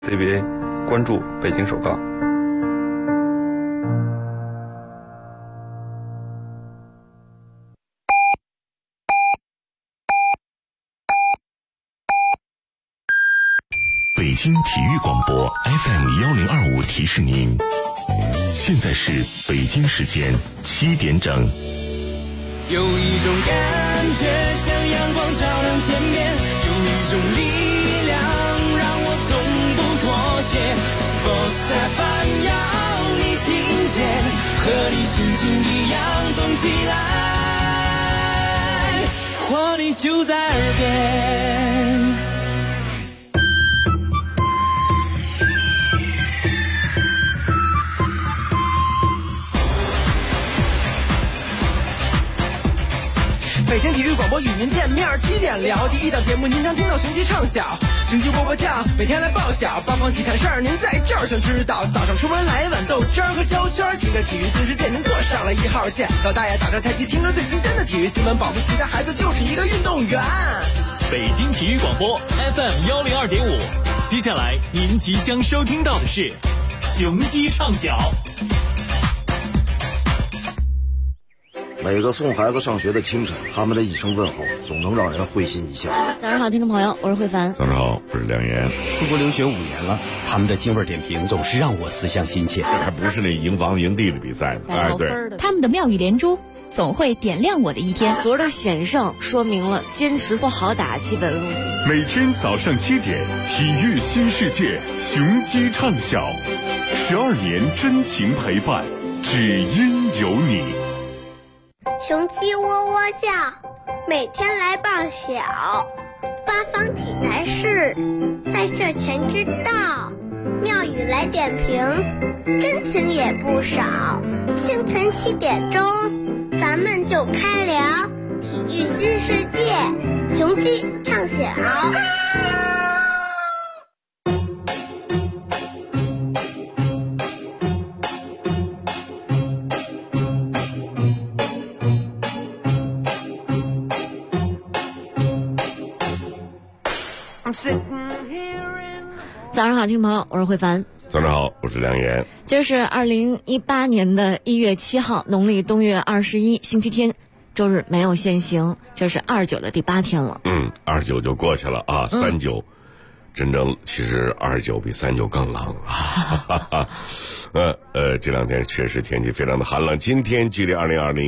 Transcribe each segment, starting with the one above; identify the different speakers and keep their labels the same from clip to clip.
Speaker 1: CBA 关注北京首钢。
Speaker 2: 北京体育广播 FM1025提示您，现在是北京时间7点整。
Speaker 3: 有一种感觉像阳光照亮天边，有一种力量让我从不妥协。Sports FM 要你听见，和你心情一样动起来，活力就在耳边。
Speaker 4: 北京体育广播与您见面，7点聊第一档节目，您将听到雄鸡唱晓，雄鸡波波跳，每天来报晓，八方体坛事儿您在这儿全知道。早上出门来碗豆汁儿和焦圈，听着体育新世界，您坐上了1号线。老大爷打着太极，听着最新鲜的体育新闻，保不齐的孩子就是一个运动员。
Speaker 5: 北京体育广播 FM102.5，接下来您即将收听到的是雄鸡唱晓。
Speaker 6: 每个送孩子上学的清晨，他们的一声问候总能让人会心一笑。
Speaker 7: 早上好，听众朋友，我是慧凡。
Speaker 2: 早上好，我是梁岩。
Speaker 8: 出国留学5年了，他们的京味点评总是让我思乡心切。
Speaker 2: 这还不是那赢房赢地的比赛呢，
Speaker 7: 哎，对，
Speaker 9: 他们的妙语连珠总会点亮我的一天。
Speaker 10: 昨儿的险胜说明了坚持不好打基本路线。
Speaker 2: 每天早上7点，体育新世界，雄鸡唱晓，12年真情陪伴，只因有你。
Speaker 11: 雄鸡喔喔叫，每天来报晓，八方体坛事在这全知道，妙语来点评，真情也不少。清晨7点钟，咱们就开聊体育新世界，雄鸡唱晓。
Speaker 7: 早上好，听众朋友，我是慧凡。
Speaker 2: 早上好，我是梁岩。
Speaker 7: 这是2018年的1月7号，农历冬月21，星期天，周日没有限行，就是29的第8天了。
Speaker 2: 29就过去了啊，39，真正其实29比39更冷啊。这两天确实天气非常的寒冷。今天距离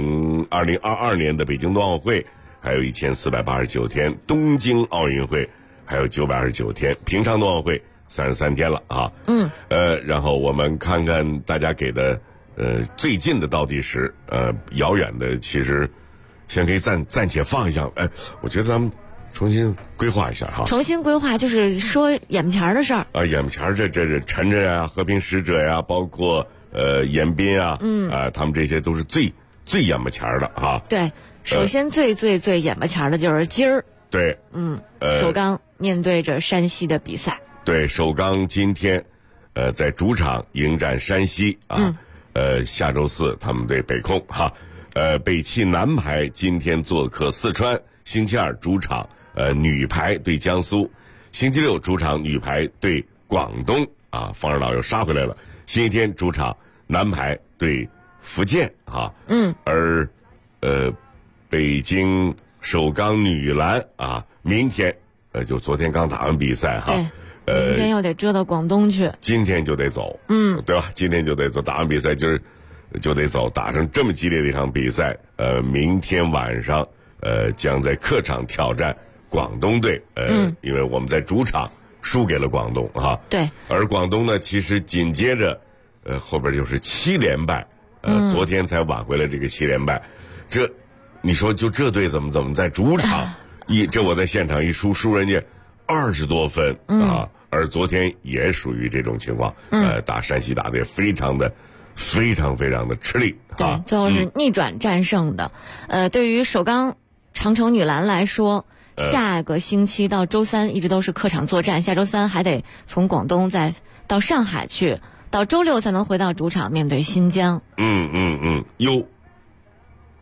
Speaker 2: 2022年的北京冬奥会还有1489天，东京奥运会还有929天，平昌冬奥会33天了啊。然后我们看看大家给的最近的倒计时，遥远的其实先可以暂且放一下。我觉得咱们重新规划一下哈。
Speaker 7: 重新规划就是说眼前的事儿
Speaker 2: 啊，眼前这陈晨啊，和平使者呀，包括严彬啊，他们这些都是最眼巴前的啊。
Speaker 7: 对，首先最眼巴前的就是今儿。
Speaker 2: 对，
Speaker 7: 首钢面对着山西的比赛。
Speaker 2: 对，首钢今天在主场迎战山西啊。下周4他们对北控哈。北汽男排今天做客四川，星期2主场女排对江苏，星期6主场女排对广东啊，方指导又杀回来了。星期天主场男排对福建啊。而北京首钢女篮啊，明天就昨天刚打完比赛哈。
Speaker 7: 对，明天又得折到广东去。
Speaker 2: 今天就得走，对吧？今天就得走，打完比赛今儿就得走，打成这么激烈的一场比赛，明天晚上将在客场挑战广东队，因为我们在主场输给了广东啊。
Speaker 7: 对。而
Speaker 2: 广东呢，其实紧接着后边就是7连败，昨天才挽回了这个7连败，你说就这队怎么在主场这我在现场一输人家20多分啊，而昨天也属于这种情况，打山西打的也非常的吃力啊。
Speaker 7: 对，最后是逆转战胜的。对于首钢长城女篮来说，下个星期到周3一直都是客场作战，下周3还得从广东再到上海去，到周6才能回到主场面对新疆。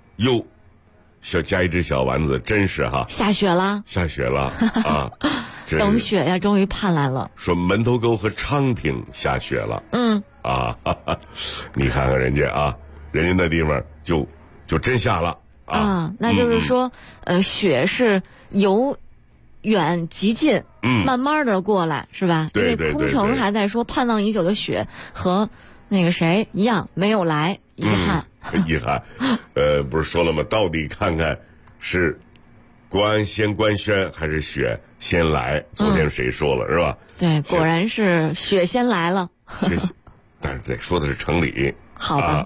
Speaker 7: 加一只小丸子，真是哈， 下雪了
Speaker 2: 啊！
Speaker 7: 等雪呀，终于盼来了。
Speaker 2: 说门头沟和昌平下雪了。哈哈，你看看人家啊，人家那地方就真下了啊。
Speaker 7: 那就是说，雪是由远及近，慢慢的过来，是吧？
Speaker 2: 对，
Speaker 7: 因为空城还在说盼望已久的雪和那个谁一样没有来，遗憾。
Speaker 2: 遗憾。不是说了吗？到底看看是国安先官宣还是雪先来？昨天谁说了，是吧？
Speaker 7: 对，果然是雪先来了。
Speaker 2: 但是得说的是城里。
Speaker 7: 好吧。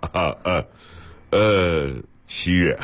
Speaker 2: 7月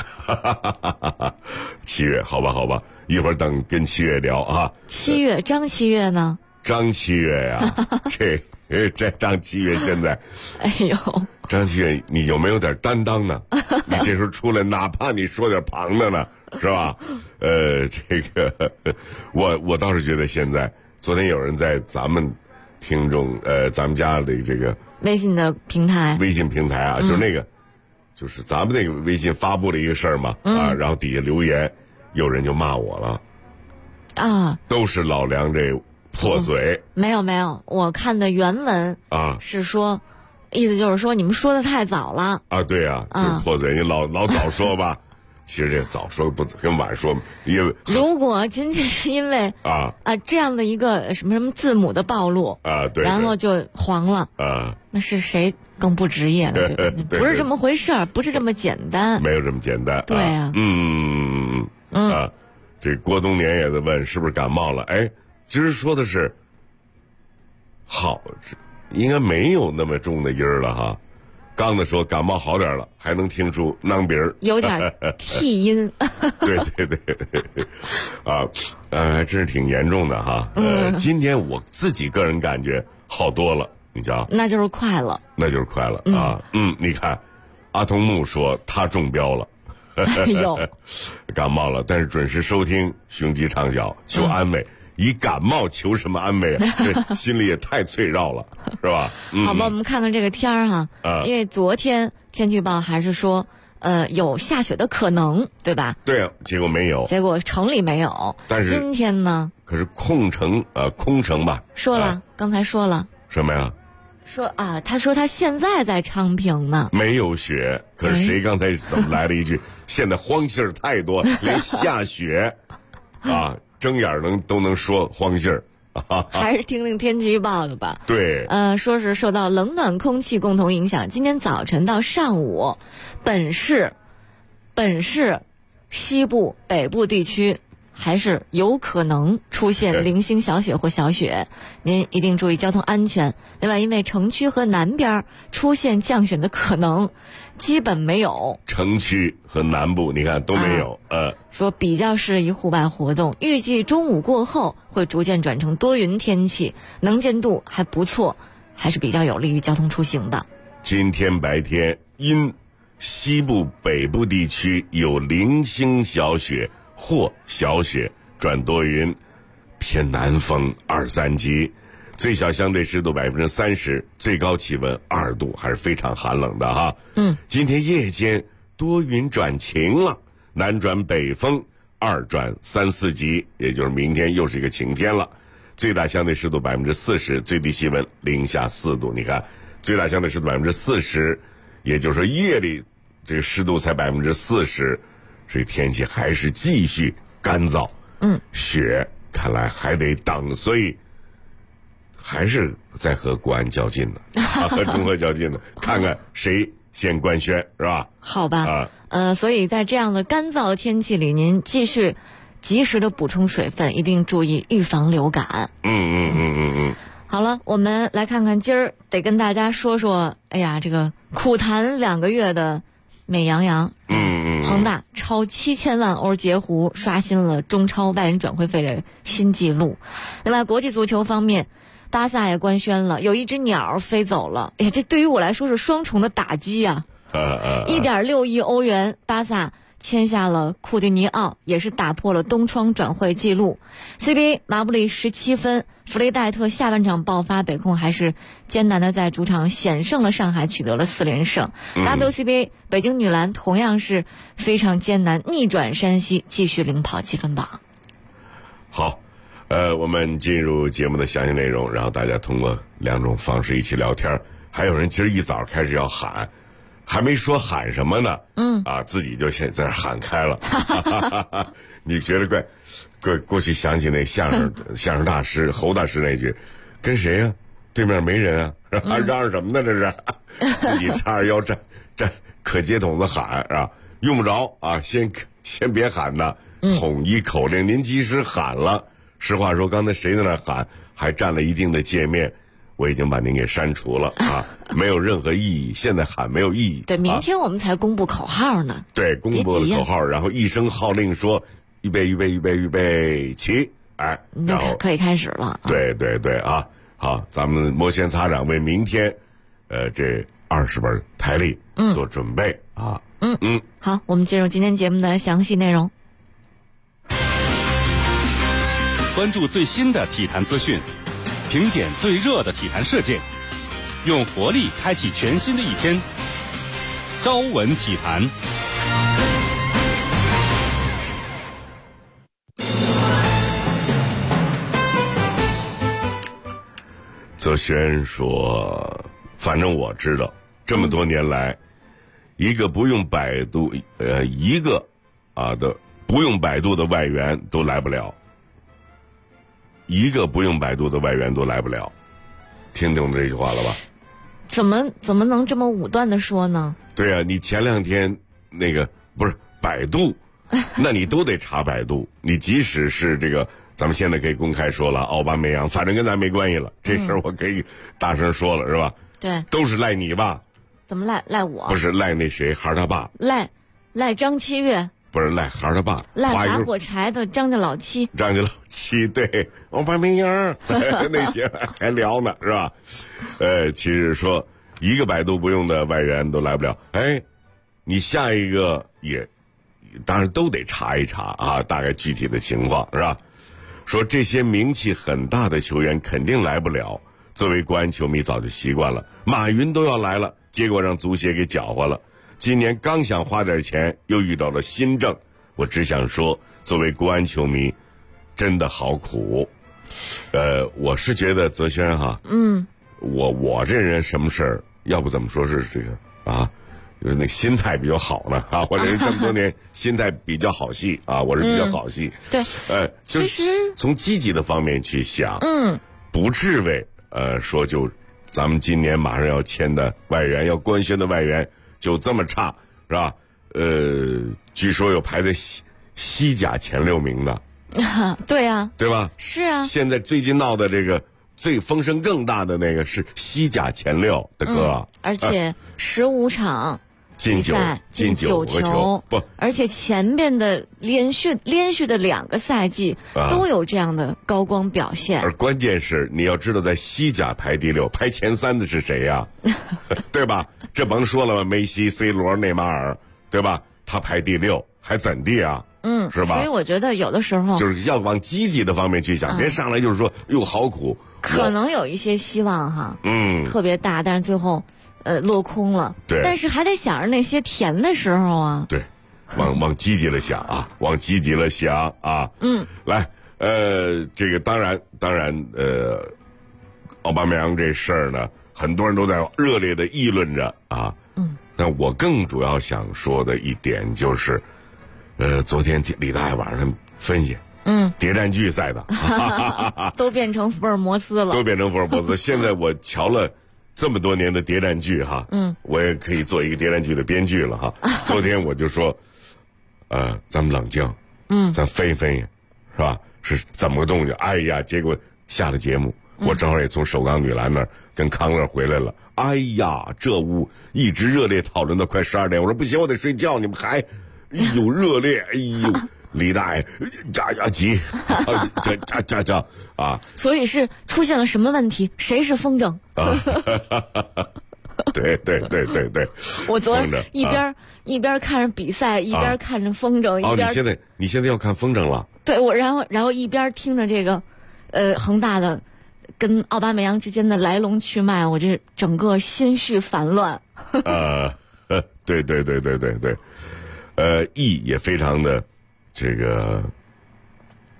Speaker 2: ，7月，好吧，一会儿等跟7月聊啊。
Speaker 7: 7月，张7月呢？
Speaker 2: 张7月呀，这张7月现在，
Speaker 7: 哎呦，
Speaker 2: 张7月，你有没有点担当呢？你这时候出来，哪怕你说点旁的呢，是吧？这个，我倒是觉得现在，昨天有人在咱们听众，咱们家的这个
Speaker 7: 微信的平台，
Speaker 2: 啊，就是那个。就是咱们那个微信发布了一个事儿嘛，然后底下留言，有人就骂我了，都是老梁这破嘴。
Speaker 7: 没有，我看的原文是说，意思就是说你们说的太早了
Speaker 2: 对啊，就是破嘴，你老早说吧。其实这早说不跟晚说，因为
Speaker 7: 如果仅仅是因为这样的一个什么字母的暴露
Speaker 2: 对，
Speaker 7: 然后就黄了那是谁更不职业了？对不对？不是这么回事儿，不是这么简单，
Speaker 2: 没有这么简单。
Speaker 7: 对啊，
Speaker 2: 这郭冬年也在问是不是感冒了？其实说的是好，应该没有那么重的音儿了哈。刚的说感冒好点了，还能听出囔鼻儿，
Speaker 7: 有点替音。
Speaker 2: 对，还真是挺严重的哈。今天我自己个人感觉好多了，你瞧，
Speaker 7: 那就是快了
Speaker 2: 啊。你看，阿童木说他中标了，感冒了，但是准时收听雄鸡唱晓，求安慰。以感冒求什么安慰啊？这心里也太脆绕了，是吧？
Speaker 7: 好吧，我们看看这个天儿哈，因为昨天天气预报还是说，有下雪的可能，对吧？
Speaker 2: 对啊，结果没有，
Speaker 7: 结果城里没有。
Speaker 2: 但是
Speaker 7: 今天呢？
Speaker 2: 可是空城吧？
Speaker 7: 说了，刚才说了
Speaker 2: 什么呀？
Speaker 7: 说他说他现在在昌平呢，
Speaker 2: 没有雪。可是谁刚才怎么来了一句？现在荒信儿太多，连下雪睁眼都能说荒信儿，
Speaker 7: 还是听听天气预报的吧。
Speaker 2: 对，
Speaker 7: 说是受到冷暖空气共同影响，今天早晨到上午，本市西部、北部地区还是有可能出现零星小雪或小雪，您一定注意交通安全。另外，因为城区和南边出现降雪的可能基本没有，
Speaker 2: 城区和南部你看都没有。
Speaker 7: 说比较适宜户外活动，预计中午过后会逐渐转成多云天气，能见度还不错，还是比较有利于交通出行的。
Speaker 2: 今天白天因西部、北部地区有零星小雪或小雪转多云，偏南风2-3级，最小相对湿度30%，最高气温2度，还是非常寒冷的哈。今天夜间多云转晴了，南转北风2转3-4级，也就是明天又是一个晴天了。最大相对湿度40%，最低气温零下4度。你看，最大相对湿度40%，也就是说夜里这个湿度才40%，所以天气还是继续干燥。雪看来还得等，所以还是在和国安较劲呢，和中俄较劲呢，看看谁先官宣，是吧？
Speaker 7: 好吧，所以在这样的干燥的天气里，您继续及时的补充水分，一定注意预防流感。好了，我们来看看今儿得跟大家说说，哎呀，这个苦谈2个月的美羊羊，恒大超7000万欧截胡，刷新了中超外人转会费的新纪录。另外，国际足球方面，巴萨也官宣了，有一只鸟飞走了。哎呀，这对于我来说是双重的打击啊！1.6亿欧元，巴萨签下了库蒂尼奥，也是打破了东窗转会纪录。CBA 马布里17分，弗雷戴特下半场爆发，北控还是艰难的在主场险胜了上海，取得了4连胜。WCBA 北京女篮同样是非常艰难，逆转山西，继续领跑积分榜。
Speaker 2: 好， 我们进入节目的详细内容，然后大家通过2种方式一起聊天。还有人今儿一早开始要喊，还没说喊什么呢，自己就先在那喊开了。你觉得过去想起那相声大师侯大师那句，跟谁呀？对面没人啊，嚷嚷什么呢？这是自己叉着腰站可接筒子喊啊，用不着啊，先别喊呐，统一口令。您即使喊了，实话说，刚才谁在那喊，还占了一定的界面，我已经把您给删除了啊，没有任何意义。现在喊没有意义。
Speaker 7: 对，明天我们才公布口号呢。
Speaker 2: 对，公布了口号，然后一声号令说预备预备预备预备起，然后
Speaker 7: 可以开始了。
Speaker 2: 对对对啊，好，咱们摩拳擦掌为明天这20本台历做准备啊。
Speaker 7: 好，我们进入今天节目的详细内容。
Speaker 12: 关注最新的体坛资讯，评点最热的体坛事件，用活力开启全新的一天。朝闻体坛。
Speaker 2: 泽轩说，反正我知道，这么多年来，一个不用百度的不用百度的外援都来不了。一个不用百度的外援都来不了，听懂这句话了吧？
Speaker 7: 怎么能这么武断的说呢？
Speaker 2: 对啊，你前2天那个不是百度，那你都得查百度。你即使是这个，咱们现在可以公开说了，奥巴梅扬，反正跟咱没关系了，这事儿我可以大声说了，是吧？
Speaker 7: 对，
Speaker 2: 都是赖你吧？
Speaker 7: 怎么赖我？
Speaker 2: 不是赖那谁，孩儿他爸。
Speaker 7: 赖张七月。
Speaker 2: 不是赖孩儿他爸，
Speaker 7: 赖打火柴的张家老七，
Speaker 2: 对，奥巴梅扬那些还聊呢，是吧？其实说一个百度不用的外援都来不了，你下一个也当然都得查一查啊，大概具体的情况是吧？说这些名气很大的球员肯定来不了，作为国安球迷早就习惯了，马云都要来了，结果让足协给搅和了。今年刚想花点钱，又遇到了新政，我只想说，作为国安球迷，真的好苦。我是觉得泽轩哈，我这人什么事儿，要不怎么说是这个啊，就是那心态比较好呢啊，我这人这么多年心态比较好戏啊，我是比较好戏。
Speaker 7: 对，
Speaker 2: 就是从积极的方面去想，不至为说就咱们今年马上要签的外援，要官宣的外援。就这么差是吧？据说有排在西甲前6名的，
Speaker 7: 对啊，
Speaker 2: 对吧？
Speaker 7: 是啊。
Speaker 2: 现在最近闹的这个最风声更大的那个是西甲前6的哥，
Speaker 7: 而且15场
Speaker 2: 进9个球，不，
Speaker 7: 而且前边的连续的2个赛季都有这样的高光表现。
Speaker 2: 而关键是你要知道，在西甲排第6，排前3的是谁呀？对吧？这甭说了吧，梅西、C 罗、内马尔，对吧？他排第6，还怎地啊？是吧？
Speaker 7: 所以我觉得有的时候
Speaker 2: 就是要往积极的方面去想，别上来就是说哟好苦。
Speaker 7: 可能有一些希望哈，特别大，但是最后落空了。
Speaker 2: 对，
Speaker 7: 但是还得想着那些甜的时候啊。
Speaker 2: 对，往积极了想啊，往积极了想啊。来，这个当然，奥巴梅扬这事儿呢，很多人都在热烈的议论着啊。但我更主要想说的一点就是，昨天李大爷晚上分析，谍战剧赛的，
Speaker 7: 都变成福尔摩斯了，
Speaker 2: 现在我瞧了这么多年的谍战剧哈，我也可以做一个谍战剧的编剧了哈。昨天我就说，咱们冷静，咱分析分析，是吧？是怎么个动静？哎呀，结果下了节目，我正好也从首钢女篮那儿跟康乐回来了。哎呀，这屋一直热烈讨论到快12点，我说不行，我得睡觉，你们还，热烈，李大爷，急，这啊！
Speaker 7: 所以是出现了什么问题？谁是风筝？
Speaker 2: 对，
Speaker 7: 我昨天一边看着比赛，一边看着风筝，一边
Speaker 2: 你现在要看风筝了？
Speaker 7: 对，我然后一边听着这个，恒大的跟奥巴梅扬之间的来龙去脉，我这整个心绪烦乱。
Speaker 2: 对，意也非常的这个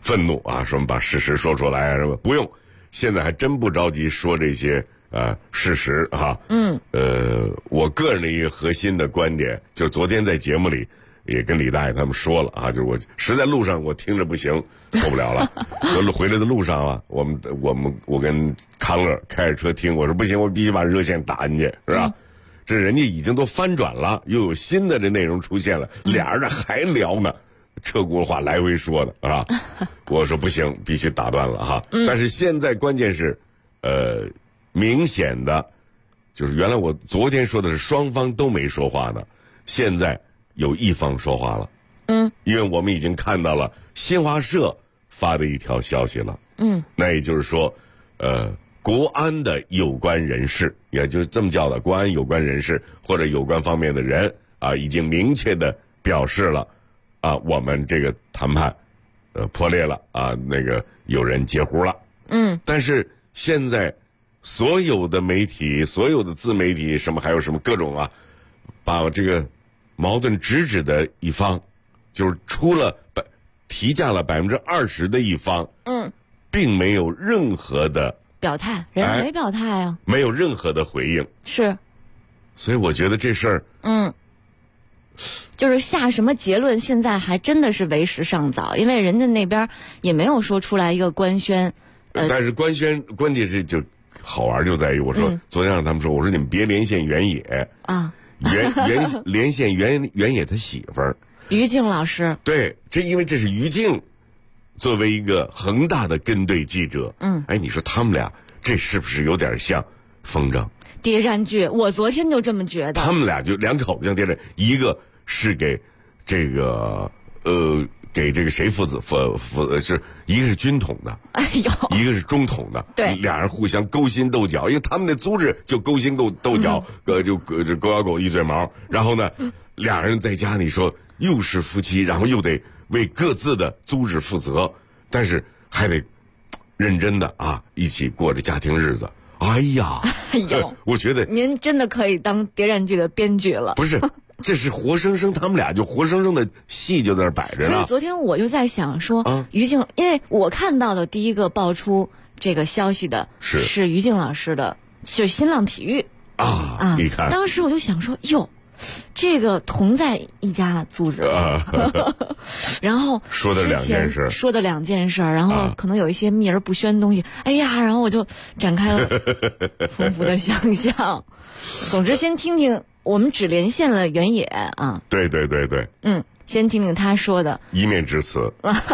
Speaker 2: 愤怒啊，说把事实说出来什么不用，现在还真不着急说这些事实啊。我个人的一个核心的观点，就是昨天在节目里也跟李大爷他们说了啊，就是我实在路上我听着不行，受不了了。回来的路上啊，我跟康乐开着车听，我说不行，我必须把热线打进去，是吧？这人家已经都翻转了，又有新的这内容出现了，俩人还聊呢，车轱辘话来回说的啊。我说不行，必须打断了哈。但是现在关键是，明显的，就是原来我昨天说的是双方都没说话呢，现在有一方说话了。因为我们已经看到了新华社发的一条消息了。那也就是说，国安的有关人士，也就是这么叫的，国安有关人士或者有关方面的人啊，已经明确的表示了啊，我们这个谈判破裂了啊，那个有人截胡了。但是现在所有的媒体、所有的自媒体什么还有什么各种啊，把这个矛盾直指的一方，就是出了提价了20%的一方，并没有任何的
Speaker 7: 表态，人没表态啊，
Speaker 2: 没有任何的回应。
Speaker 7: 是，
Speaker 2: 所以我觉得这事儿，
Speaker 7: 就是下什么结论，现在还真的是为时尚早，因为人家那边也没有说出来一个官宣。
Speaker 2: 但是官宣关键是就好玩就在于，我说昨天让他们说，我说你们别连线原野啊，连线原野他媳妇儿
Speaker 7: 于静老师。
Speaker 2: 对，因为这是于静作为一个恒大的跟队记者，你说他们俩这是不是有点像风筝
Speaker 7: 谍战剧？我昨天就这么觉得，
Speaker 2: 他们俩就两口子像谍战，一个是给这个给这个谁负责是一个是军统的，一个是中统的，
Speaker 7: 对，
Speaker 2: 俩人互相勾心斗角，因为他们的组织就勾心斗角，就狗咬狗一嘴毛，然后呢，俩人在家你说又是夫妻，然后又得为各自的组织负责，但是还得认真的啊，一起过着家庭日子。哎呀，我觉得
Speaker 7: 您真的可以当谍战剧的编剧了。
Speaker 2: 不是，这是活生生，他们俩就活生生的戏就在那摆着呢。
Speaker 7: 所以昨天我就在想说，于静，因为我看到的第一个爆出这个消息的是于静老师的，就是新浪体育
Speaker 2: 啊。你看，
Speaker 7: 当时我就想说，哟，这个同在一家组织，然后
Speaker 2: 说的两
Speaker 7: 件事，然后可能有一些秘而不宣的东西。哎呀，然后我就展开了丰富的想象。总之，先听听。我们只连线了原野啊，
Speaker 2: 对，
Speaker 7: 先听听他说的
Speaker 2: 一面之词。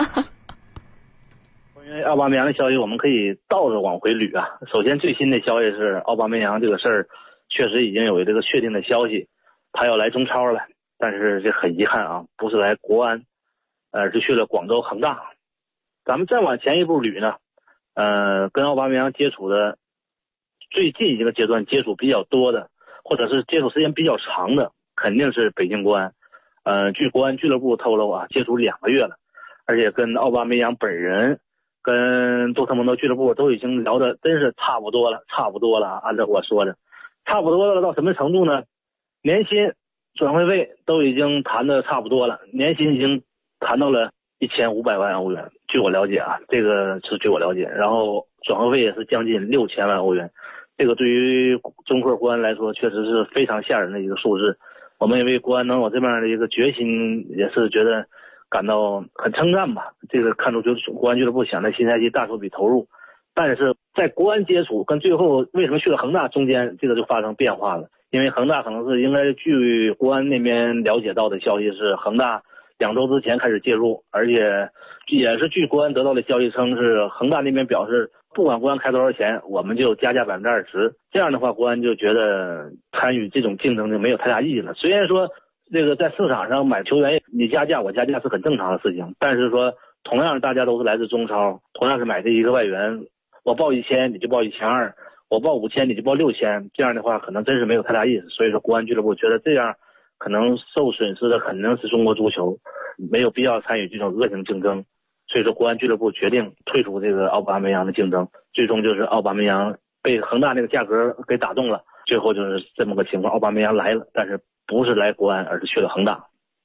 Speaker 13: 因为奥巴梅扬的消息，我们可以倒着往回捋啊。首先，最新的消息是奥巴梅扬这个事儿确实已经有这个确定的消息，他要来中超了，但是这很遗憾啊，不是来国安，而是去了广州恒大。咱们再往前一步捋呢，跟奥巴梅扬接触的最近一个阶段接触比较多的，或者是接触时间比较长的，肯定是北京国安。据国安俱乐部透露啊，接触2个月了，而且跟奥巴梅扬本人、跟多特蒙德俱乐部都已经聊得真是差不多了。按照我说的，差不多了到什么程度呢？年薪、转会费都已经谈得差不多了，年薪已经谈到了1500万欧元。据我了解啊，这个是据我了解。然后转会费也是将近6000万欧元。这个对于中科国安来说，确实是非常吓人的一个数字。我们也为国安能有这么样的一个决心，也是觉得感到很称赞吧。这个看出就是国安俱乐部想在新赛季大手笔投入，但是在国安接触跟最后为什么去了恒大中间，这个就发生变化了。因为恒大可能是应该据国安那边了解到的消息是，恒大2周之前开始介入，而且也是据国安得到的消息称是恒大那边表示，不管国安开多少钱，我们就加价20%。这样的话，国安就觉得参与这种竞争就没有太大意义了。虽然说这个在市场上买球员，你加价我加价是很正常的事情，但是说同样大家都是来自中超，同样是买这一个外援，我报1000你就报1200，我报5000你就报6000，这样的话可能真是没有太大意思。所以说国安俱乐部觉得这样可能受损失的肯定是中国足球，没有必要参与这种恶性竞争。所以说国安俱乐部决定退出这个奥巴梅扬的竞争，最终就是奥巴梅扬被恒大那个价格给打动了，最后就是这么个情况，奥巴梅扬来了，但是不是来国安，而是去了恒大。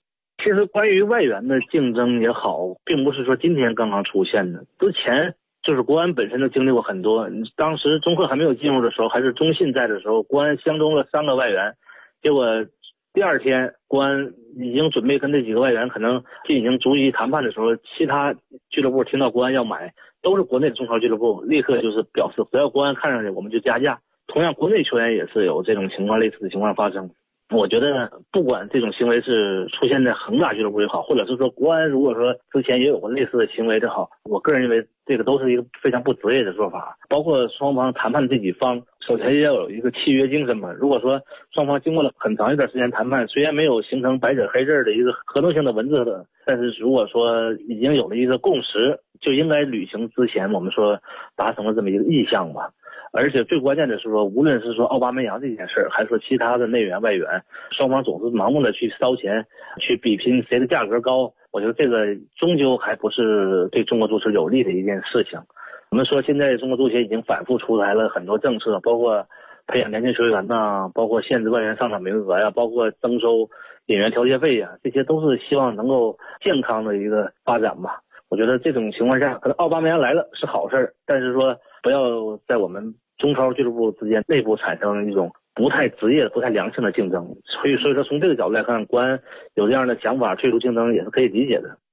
Speaker 13: 其实关于外援的竞争也好，并不是说今天刚刚出现的，之前就是国安本身都经历过很多。当时中赫还没有进入的时候，还是中信在的时候，国安相中了3个外援，结果第2天国安已经准备跟这几个外援可能就已经逐一谈判的时候，其他俱乐部听到国安要买，都是国内的中超俱乐部，立刻就是表示只要国安看上去我们就加价。同样国内球员也是有这种情况，类似的情况发生。我觉得不管这种行为是出现在恒大俱乐部也好，或者是说国安如果说之前也有过类似的行为也好，我个人认为这个都是一个非常不职业的做法。包括双方谈判的这几方，首先要有一个契约精神嘛。如果说双方经过了很长一段时间谈判，虽然没有形成白纸黑字的一个合同性的文字的，但是如果说已经有了一个共识，就应该履行之前我们说达成了这么一个意向吧。而且最关键的是说，无论是说奥巴梅扬这件事儿，还是其他的内援外援，双方总是盲目的去烧钱，去比拼谁的价格高。我觉得这个终究还不是对中国足球有利的一件事情。我们说现在中国足协已经反复出台了很多政策，包括培养年轻球员呐，包括限制外援上场名额呀，包括征收演员调节费呀，这些都是希望能够健康的一个发展吧。我觉得这种情况下，可能奥巴梅扬来了是好事，但是说不要在我们中超俱乐部之间内部产生一种不太职业、不太良性的竞争。所以说从这个角度来看，国安有这样的想法退出竞争也是可以理解的。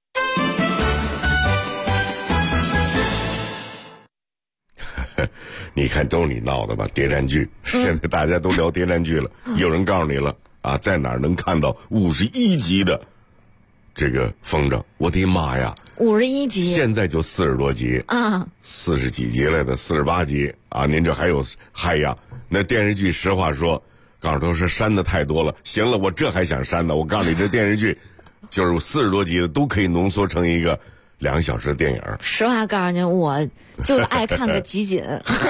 Speaker 2: 你看都是你闹的吧？谍战剧，现在大家都聊谍战剧了。有人告诉你了啊，在哪儿能看到51集的这个风筝？我的妈呀！51
Speaker 7: 集，
Speaker 2: 现在就40多集啊，40几集来的，48集啊！您这还有嗨呀？那电视剧实话说，告诉都是删的太多了。行了，我这还想删呢。我告诉你，这电视剧就是40多集的，都可以浓缩成一个2个小时的电影。
Speaker 7: 实话告诉你，我就是爱看个集锦。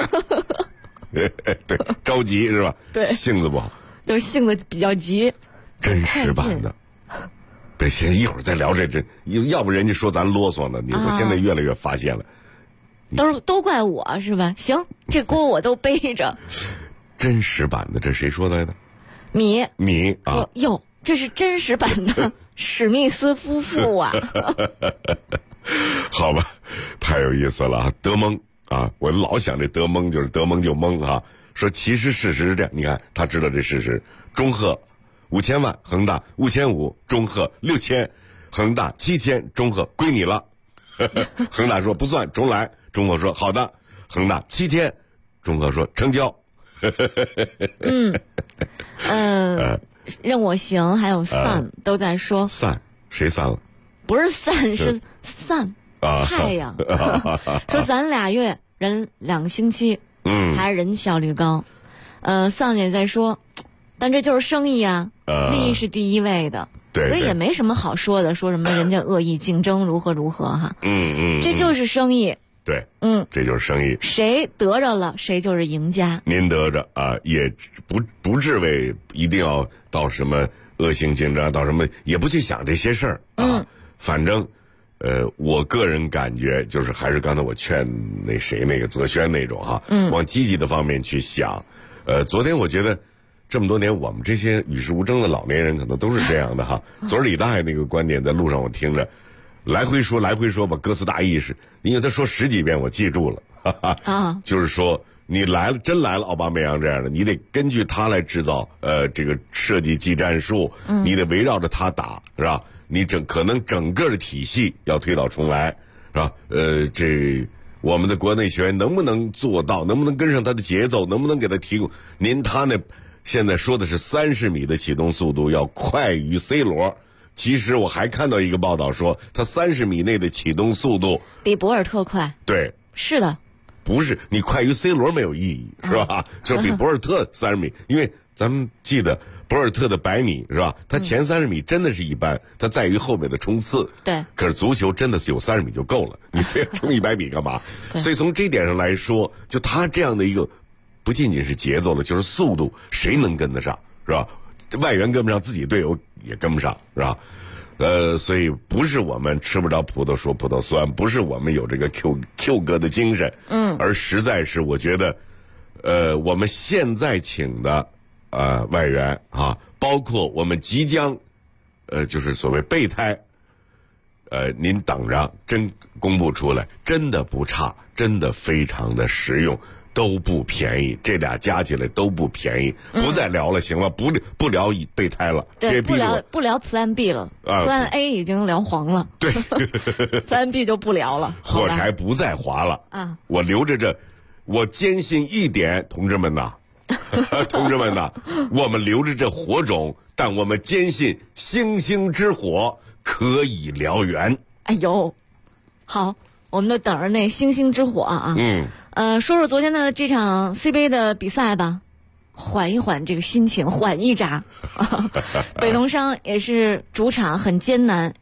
Speaker 2: 对，着急是吧？
Speaker 7: 对，
Speaker 2: 性子不好，
Speaker 7: 就是性子比较急。
Speaker 2: 真实版的。别，先一会儿再聊这，要不人家说咱啰嗦呢。我现在越来越发现了，
Speaker 7: 都怪我是吧？行，这锅我都背着。
Speaker 2: 真实版的，这谁说的来的？
Speaker 7: 你
Speaker 2: 啊？
Speaker 7: 哟，这是真实版的史密斯夫妇啊！
Speaker 2: 好吧，太有意思了啊！德蒙啊，我老想这德蒙就是德蒙就蒙啊。说其实事实是这样，你看他知道这事实，中赫5000万，恒大5500，中赫6000，恒大7000，中赫归你了。恒大说不算，重来。中赫说好的，恒大7000，中赫说成交。
Speaker 7: 任我行还有散都在说
Speaker 2: 散，谁散了？
Speaker 7: 不是散，是散太阳。说咱俩月人2个星期，还是人效率高。散也在说，但这就是生意啊，利益是第一位的，
Speaker 2: 对，
Speaker 7: 所以也没什么好说的，说什么人家恶意竞争如何如何哈。这就是生意。
Speaker 2: 对，这就是生意，
Speaker 7: 谁得着了，谁就是赢家。
Speaker 2: 您得着啊，也不至为一定要到什么恶性竞争，到什么也不去想这些事儿啊。反正，我个人感觉就是还是刚才我劝那个泽轩那种哈，往积极的方面去想。昨天我觉得这么多年我们这些与世无争的老年人可能都是这样的哈。昨儿李大爷那个观点在路上我听着。来回说吧，歌词大意是，因为他说10几遍，我记住了，就是说你真来了，奥巴梅扬这样的，你得根据他来制造，这个设计技战术，你得围绕着他打，是吧？你可能整个的体系要推倒重来，是吧？这我们的国内球员能不能做到？能不能跟上他的节奏？能不能给他提供？他那现在说的是30米的启动速度要快于 C 罗。其实我还看到一个报道说，他30米内的启动速度
Speaker 7: 比博尔特快。
Speaker 2: 对，
Speaker 7: 是的，
Speaker 2: 不是你快于 C 罗没有意义，是吧？就是比博尔特30米，因为咱们记得博尔特的100米是吧？他前30米真的是一般，他在于后面的冲刺。
Speaker 7: 对，
Speaker 2: 可是足球真的是有30米就够了，你非要冲100米干嘛？所以从这点上来说，就他这样的一个，不仅仅是节奏了，就是速度，谁能跟得上，是吧？外援跟不上，自己队友也跟不上，是吧？所以不是我们吃不着葡萄说葡萄酸，不是我们有这个 Q 哥的精神，而实在是我觉得，我们现在请的外援啊，包括我们即将就是所谓备胎，您等着，真公布出来，真的不差，真的非常的实用，都不便宜，这俩加起来都不便宜。不再聊了，行了，不聊备胎了，
Speaker 7: 对，不聊 Plan B 了，Plan A 已经聊黄了，
Speaker 2: 对
Speaker 7: ，Plan B 就不聊了，
Speaker 2: 火柴不再滑了啊！我留着这，我坚信一点，同志们呐，同志们呐，我们留着这火种，但我们坚信星星之火可以燎原。
Speaker 7: 哎呦，好，我们就等着那星星之火啊！说说昨天的这场 CBA 的比赛吧，缓一缓这个心情，缓一闸。北农商也是主场很艰难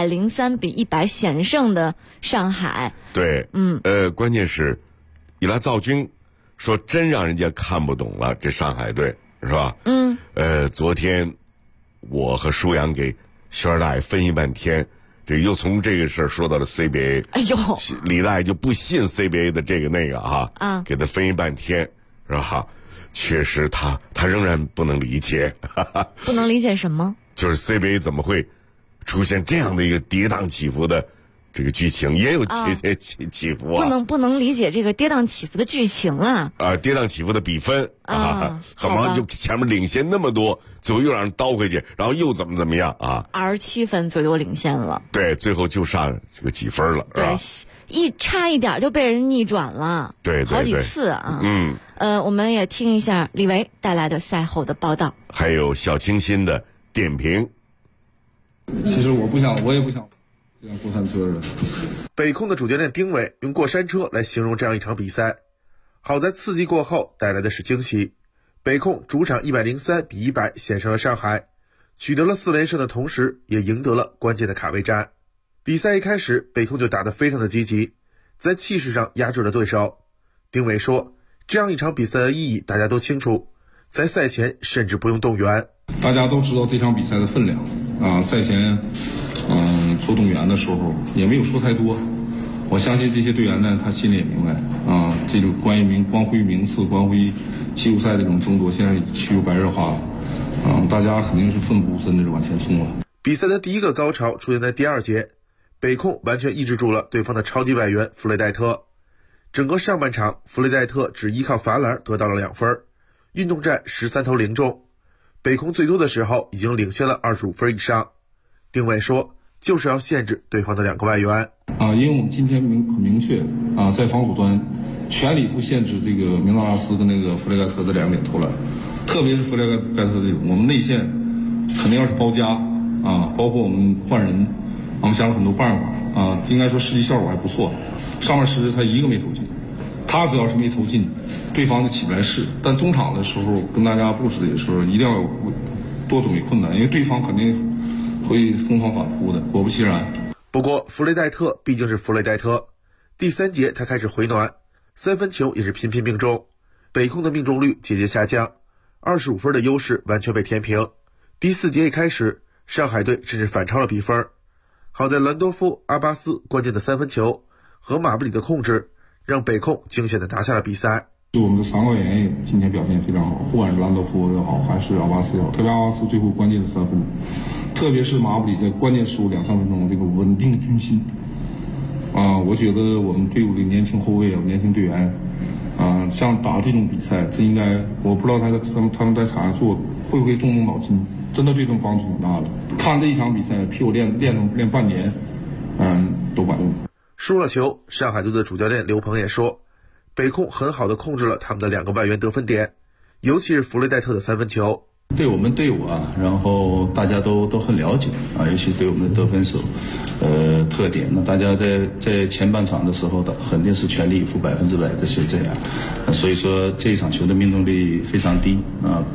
Speaker 7: ，103-100险胜的上海。
Speaker 2: 对，关键是伊拉赵军说真让人家看不懂了，这上海队是吧？昨天我和舒阳给轩大爷分析半天。这又从这个事儿说到了 CBA，
Speaker 7: 哎呦，
Speaker 2: 李大爷就不信 CBA 的这个那个给他分析半天，是吧？确实他仍然不能理解，
Speaker 7: 不能理解什么？就是
Speaker 2: CBA 怎么会出现这样的一个跌宕起伏的这个剧情，也有起伏啊！
Speaker 7: 不能理解这个跌宕起伏的剧情啊！
Speaker 2: 跌宕起伏的比分怎么就前面领先那么多，最后又让人倒回去，然后又怎么样啊
Speaker 7: ？27分最多领先了。
Speaker 2: 对，最后就差这个几分了。
Speaker 7: 对，差一点就被人逆转了。
Speaker 2: 对，
Speaker 7: 好几次啊。我们也听一下李维带来的赛后的报道，
Speaker 2: 还有小清新的点评。
Speaker 14: 其实我也不想。过山车人，
Speaker 15: 北控的主教练丁伟用过山车来形容这样一场比赛。好在刺激过后带来的是惊喜，北控主场103-100险胜了上海，取得了4连胜的同时，也赢得了关键的卡位战。比赛一开始，北控就打得非常的积极，在气势上压制了对手。丁伟说，这样一场比赛的意义大家都清楚，在赛前甚至不用动员。
Speaker 14: 大家都知道这场比赛的分量啊，赛前做动员的时候也没有说太多。我相信这些队员呢，他心里也明白啊，这种关乎名次、关乎季后赛这种争夺，现在趋于白热化了，大家肯定是奋不顾身的往前冲了。
Speaker 15: 比赛的第一个高潮出现在第2节，北控完全抑制住了对方的超级外援弗雷戴特。整个上半场，弗雷戴特只依靠罚篮得到了2分，运动战13投0中。北控最多的时候已经领先了25分以上。丁伟说，就是要限制对方的2个外援
Speaker 14: 因为我们今天很明确在防守端全力以赴限制这个明纳拉斯跟那个弗雷盖特这2点投篮，特别是弗雷盖特这种，我们内线肯定要是包夹包括我们换人，我们想了很多办法应该说实际效果还不错。上面时他一个没投进，他只要是没投进，对方就起不来势。但中场的时候跟大家布置的时候一定要多准备困难，因为对方肯定会疯狂反扑的。果不其然，
Speaker 15: 不过弗雷戴特毕竟是弗雷戴特，第3节他开始回暖，3分球也是频频命中，北控的命中率节节下降，25分的优势完全被填平。第4节一开始，上海队甚至反超了比分，好在兰多夫、阿巴斯关键的3分球和马布里的控制，让北控惊险地拿下了比赛。
Speaker 14: 就我们的3个演员今天表现非常好，不管是兰多夫也好，还是阿巴斯也好，特别阿巴斯最后关键的3分，特别是马布里在关键时候2-3分钟这个稳定军心我觉得我们队伍里年轻后卫年轻队员像打这种比赛，这应该我不知道他们在场上做会不会动脑筋，真的对他们帮助挺大的。看这一场比赛比我练半年都管用。
Speaker 15: 输了球，上海队的主教练刘鹏也说，北控很好地控制了他们的2个外援得分点，尤其是弗雷戴特的3分球。
Speaker 16: 对我们队伍然后大家都很了解尤其对我们的得分手特点，那大家在前半场的时候肯定是全力以赴100%的是这样，所以说这一场球的命中率非常低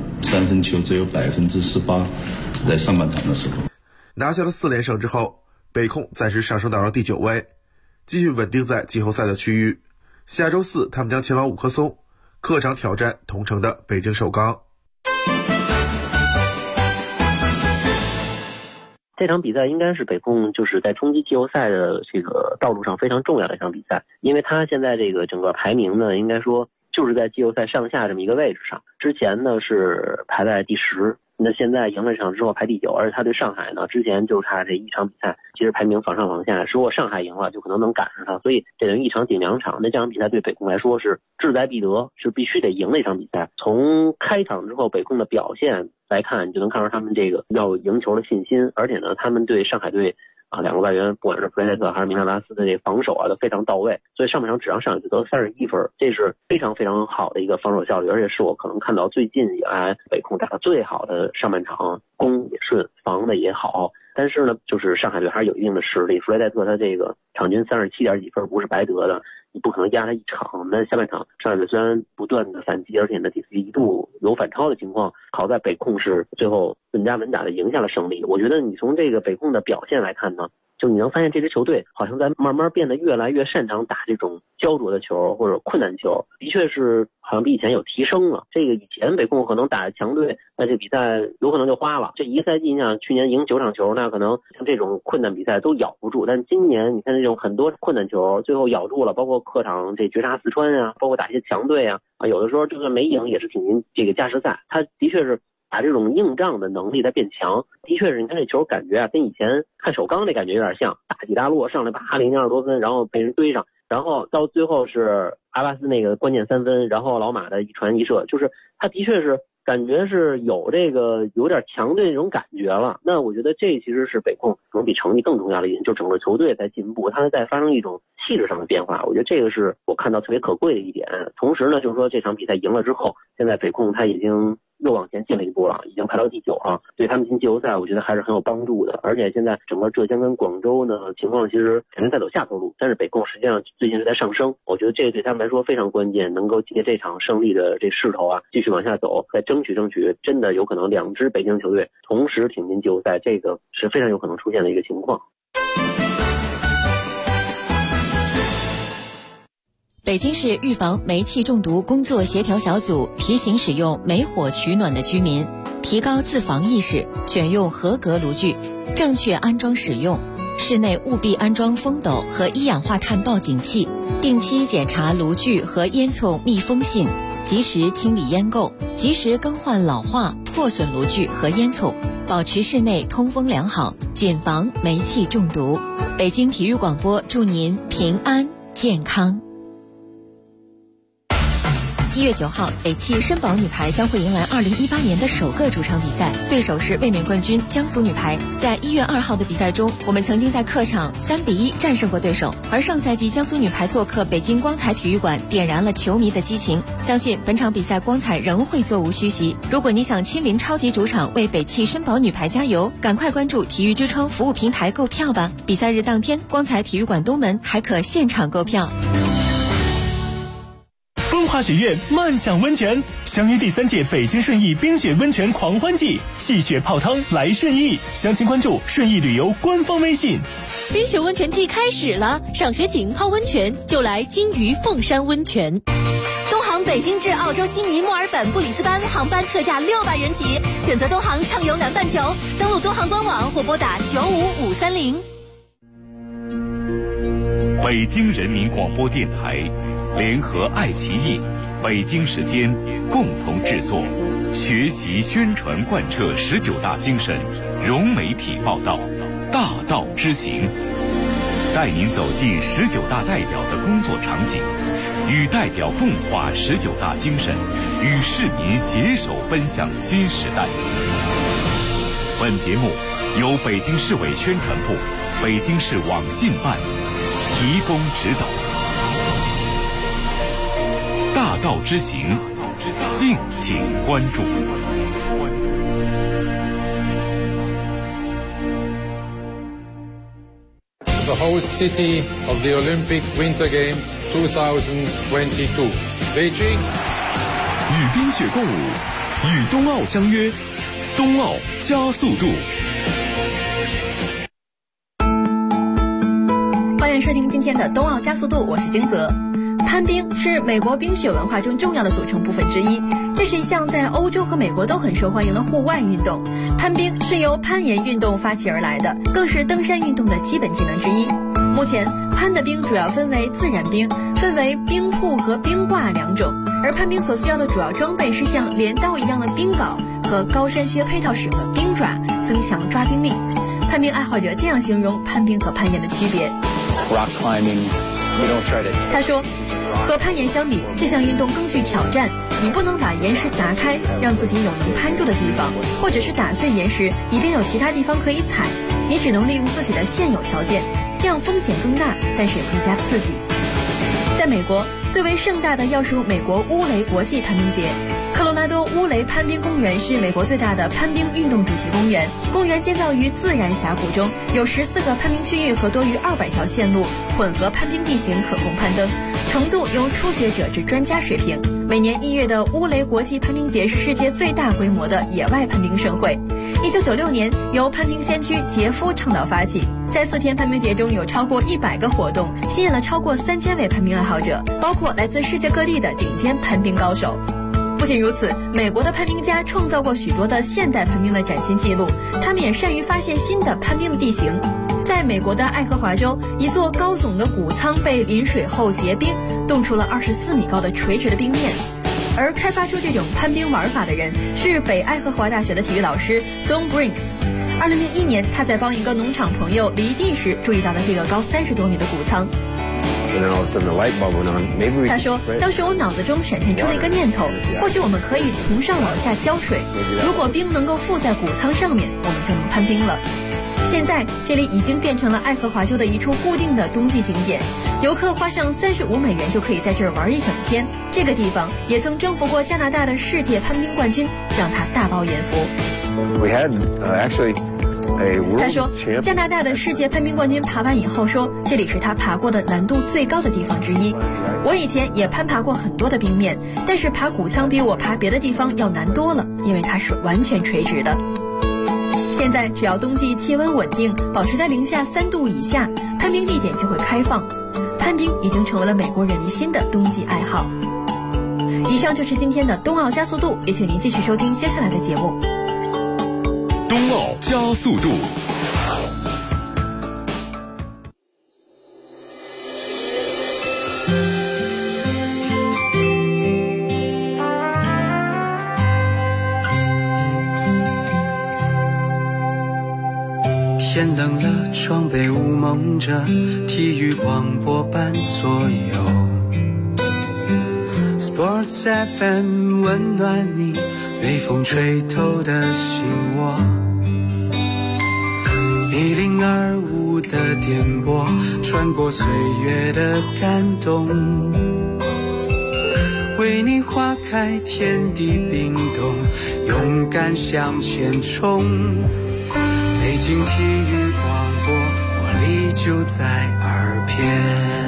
Speaker 16: 3分球只有18%，在上半场的时候
Speaker 15: 拿下了4连胜之后，北控暂时上升到了第9位，继续稳定在季后赛的区域。下周4他们将前往5棵松，客场挑战同城的北京首钢。
Speaker 17: 这场比赛应该是北控就是在冲击季后赛的这个道路上非常重要的一场比赛，因为他现在这个整个排名呢，应该说就是在季后赛上下这么一个位置上。之前呢是排在第10， 那现在赢了这场之后排第9，而且他对上海呢之前就差这一场比赛，其实排名仿上仿下，如果上海赢了就可能能赶上他，所以这等于一场顶2场。那这场比赛对北控来说是志在必得，是必须得赢的一场比赛。从开场之后北控的表现来看，你就能看出他们这个要赢球的信心，而且呢他们对上海队2个外援不管是弗雷特还是米纳拉斯的这个防守都非常到位，所以上半场只让上海队得31分，这是非常非常好的一个防守效率，而且是我可能看到最近以来北控打得最好的上半场，攻也顺，防的也好。但是呢就是上海队还是有一定的实力，弗雷戴特他这个场均37点几分不是白得的，你不可能压他一场。那下半场上海队虽然不断的反击，而且呢第4局一度有反超的情况，好在北控是最后稳扎稳打的赢下了胜利。我觉得你从这个北控的表现来看呢，就你能发现这支球队好像在慢慢变得越来越擅长打这种焦灼的球或者困难球，的确是好像比以前有提升了。这个以前北控可能打强队，那这比赛有可能就花了。这一个赛季你想去年赢9场球，那可能像这种困难比赛都咬不住，但今年你看这种很多困难球最后咬住了，包括客场这绝杀四川啊，包括打一些强队啊，有的时候就算没赢也是挺进这个加时赛，他的确是打这种硬仗的能力在变强。的确是你看这球感觉跟以前看首钢那感觉有点像，大起大落上来0.2多分，然后被人追上，然后到最后是阿巴斯那个关键3分，然后老马的一传一射，就是他的确是感觉是有这个有点强队那种感觉了。那我觉得这其实是北控可能比成绩更重要的一点，就整个球队在进步，它在发生一种气质上的变化，我觉得这个是我看到特别可贵的一点。同时呢就是说这场比赛赢了之后，现在北控他已经又往前进了一步了，已经排到第9了，对他们进季后赛我觉得还是很有帮助的。而且现在整个浙江跟广州呢情况其实肯定在走下坡路，但是北控实际上最近是在上升，我觉得这对他们来说非常关键，能够借这场胜利的这势头继续往下走，再争取真的有可能2支北京球队同时挺进季后赛，这个是非常有可能出现的一个情况。
Speaker 9: 北京市预防煤气中毒工作协调小组提醒使用煤火取暖的居民提高自防意识，选用合格炉具，正确安装使用，室内务必安装风斗和一氧化碳报警器，定期检查炉具和烟囱密封性，及时清理烟垢，及时更换老化破损炉具和烟囱，保持室内通风良好，谨防煤气中毒。北京体育广播祝您平安健康。1月9号，北汽绅宝女排将会迎来2018年的首个主场比赛，对手是卫冕冠军江苏女排。在1月2号的比赛中，我们曾经在客场3-1战胜过对手，而上赛季江苏女排做客北京光彩体育馆，点燃了球迷的激情。相信本场比赛光彩仍会座无虚席。如果你想亲临超级主场为北汽绅宝女排加油，赶快关注体育之窗服务平台购票吧。比赛日当天，光彩体育馆东门还可现场购票。
Speaker 5: 风华学院漫享温泉相约第3届北京顺义冰雪温泉狂欢季，戏雪泡汤来顺义，详情关注顺义旅游官方微信。
Speaker 18: 冰雪温泉季开始了，赏雪景泡温泉就来金鱼凤山温泉。东航北京至澳洲悉尼、墨尔本、布里斯班航班特价600元起，选择东航畅游南半球，登录东航官网或拨打95530。
Speaker 12: 北京人民广播电台联合爱奇艺、北京时间共同制作，学习宣传贯彻19大精神，融媒体报道，大道之行，带您走进19大代表的工作场景，与代表共话19大精神，与市民携手奔向新时代。本节目由北京市委宣传部、北京市网信办提供指导。大道之行，敬请关注。
Speaker 19: The host city of the Olympic Winter Games 2022, Beijing.
Speaker 20: 与冰雪共舞，与冬奥相约，冬奥加速度。
Speaker 21: 欢迎收听今天的冬奥加速度，我是金泽。攀冰是美国冰雪文化中重要的组成部分之一，这是一项在欧洲和美国都很受欢迎的户外运动。攀冰是由攀岩运动发起而来的，更是登山运动的基本技能之一。 目前攀的冰主要分为自然冰，分为冰铺和冰挂两种，而攀冰所需要的主要装备是像镰刀一样的冰镐和高山靴配套使用的冰爪，增强抓冰力。攀冰爱好者这样形容攀冰和攀岩的区别。他说，和攀岩相比，这项运动更具挑战。你不能把岩石砸开，让自己有能攀住的地方，或者是打碎岩石，以便有其他地方可以踩。你只能利用自己的现有条件，这样风险更大，但是也更加刺激。在美国，最为盛大的要数美国乌雷国际攀冰节。科罗拉多乌雷攀冰公园是美国最大的攀冰运动主题公园。公园建造于自然峡谷中，有14个攀冰区域和多于200条线路，混合攀冰地形可供攀登，程度由初学者至专家水平。每年1月的乌雷国际攀冰节是世界最大规模的野外攀冰盛会。1996年由攀冰先驱杰夫倡导发起，在4天攀冰节中有超过100个活动，吸引了超过3000位攀冰爱好者，包括来自世界各地的顶尖攀冰高手。不仅如此，美国的攀冰家创造过许多的现代攀冰的崭新纪录，他们也善于发现新的攀冰的地形。在美国的爱荷华州，一座高耸的谷仓被淋水后结冰，冻出了24米高的垂直的冰面。而开发出这种攀冰玩法的人是北爱荷华大学的体育老师 Don Brinks。2001年，他在帮一个农场朋友犁地时注意到了这个高30多米的谷仓。他说，当时我脑子中闪现出了一个念头，或许我们可以从上往下浇水，如果冰能够附在谷仓上面，我们就能攀冰了。现在这里已经变成了爱荷华州的一处固定的冬季景点，游客花上$35就可以在这儿玩一整天。这个地方也曾征服过加拿大的世界攀冰冠军，让他大饱眼福。他说，加拿大的世界攀冰冠军爬完以后说，这里是他爬过的难度最高的地方之一。我以前也攀爬过很多的冰面，但是爬谷仓比我爬别的地方要难多了，因为它是完全垂直的。现在只要冬季气温稳定，保持在零下3度以下，攀冰地点就会开放。攀冰已经成为了美国人民新的冬季爱好。以上就是今天的冬奥加速度，也请您继续收听接下来的节目。
Speaker 20: 冬奥加速度。
Speaker 3: 天冷了，窗被雾蒙着，体育广播伴左右。Sports FM 温暖你，被风吹透的心窝。102.5的电波，穿过岁月的感动，为你划开天地冰冻，勇敢向前冲。北京体育广播，活力就在耳边。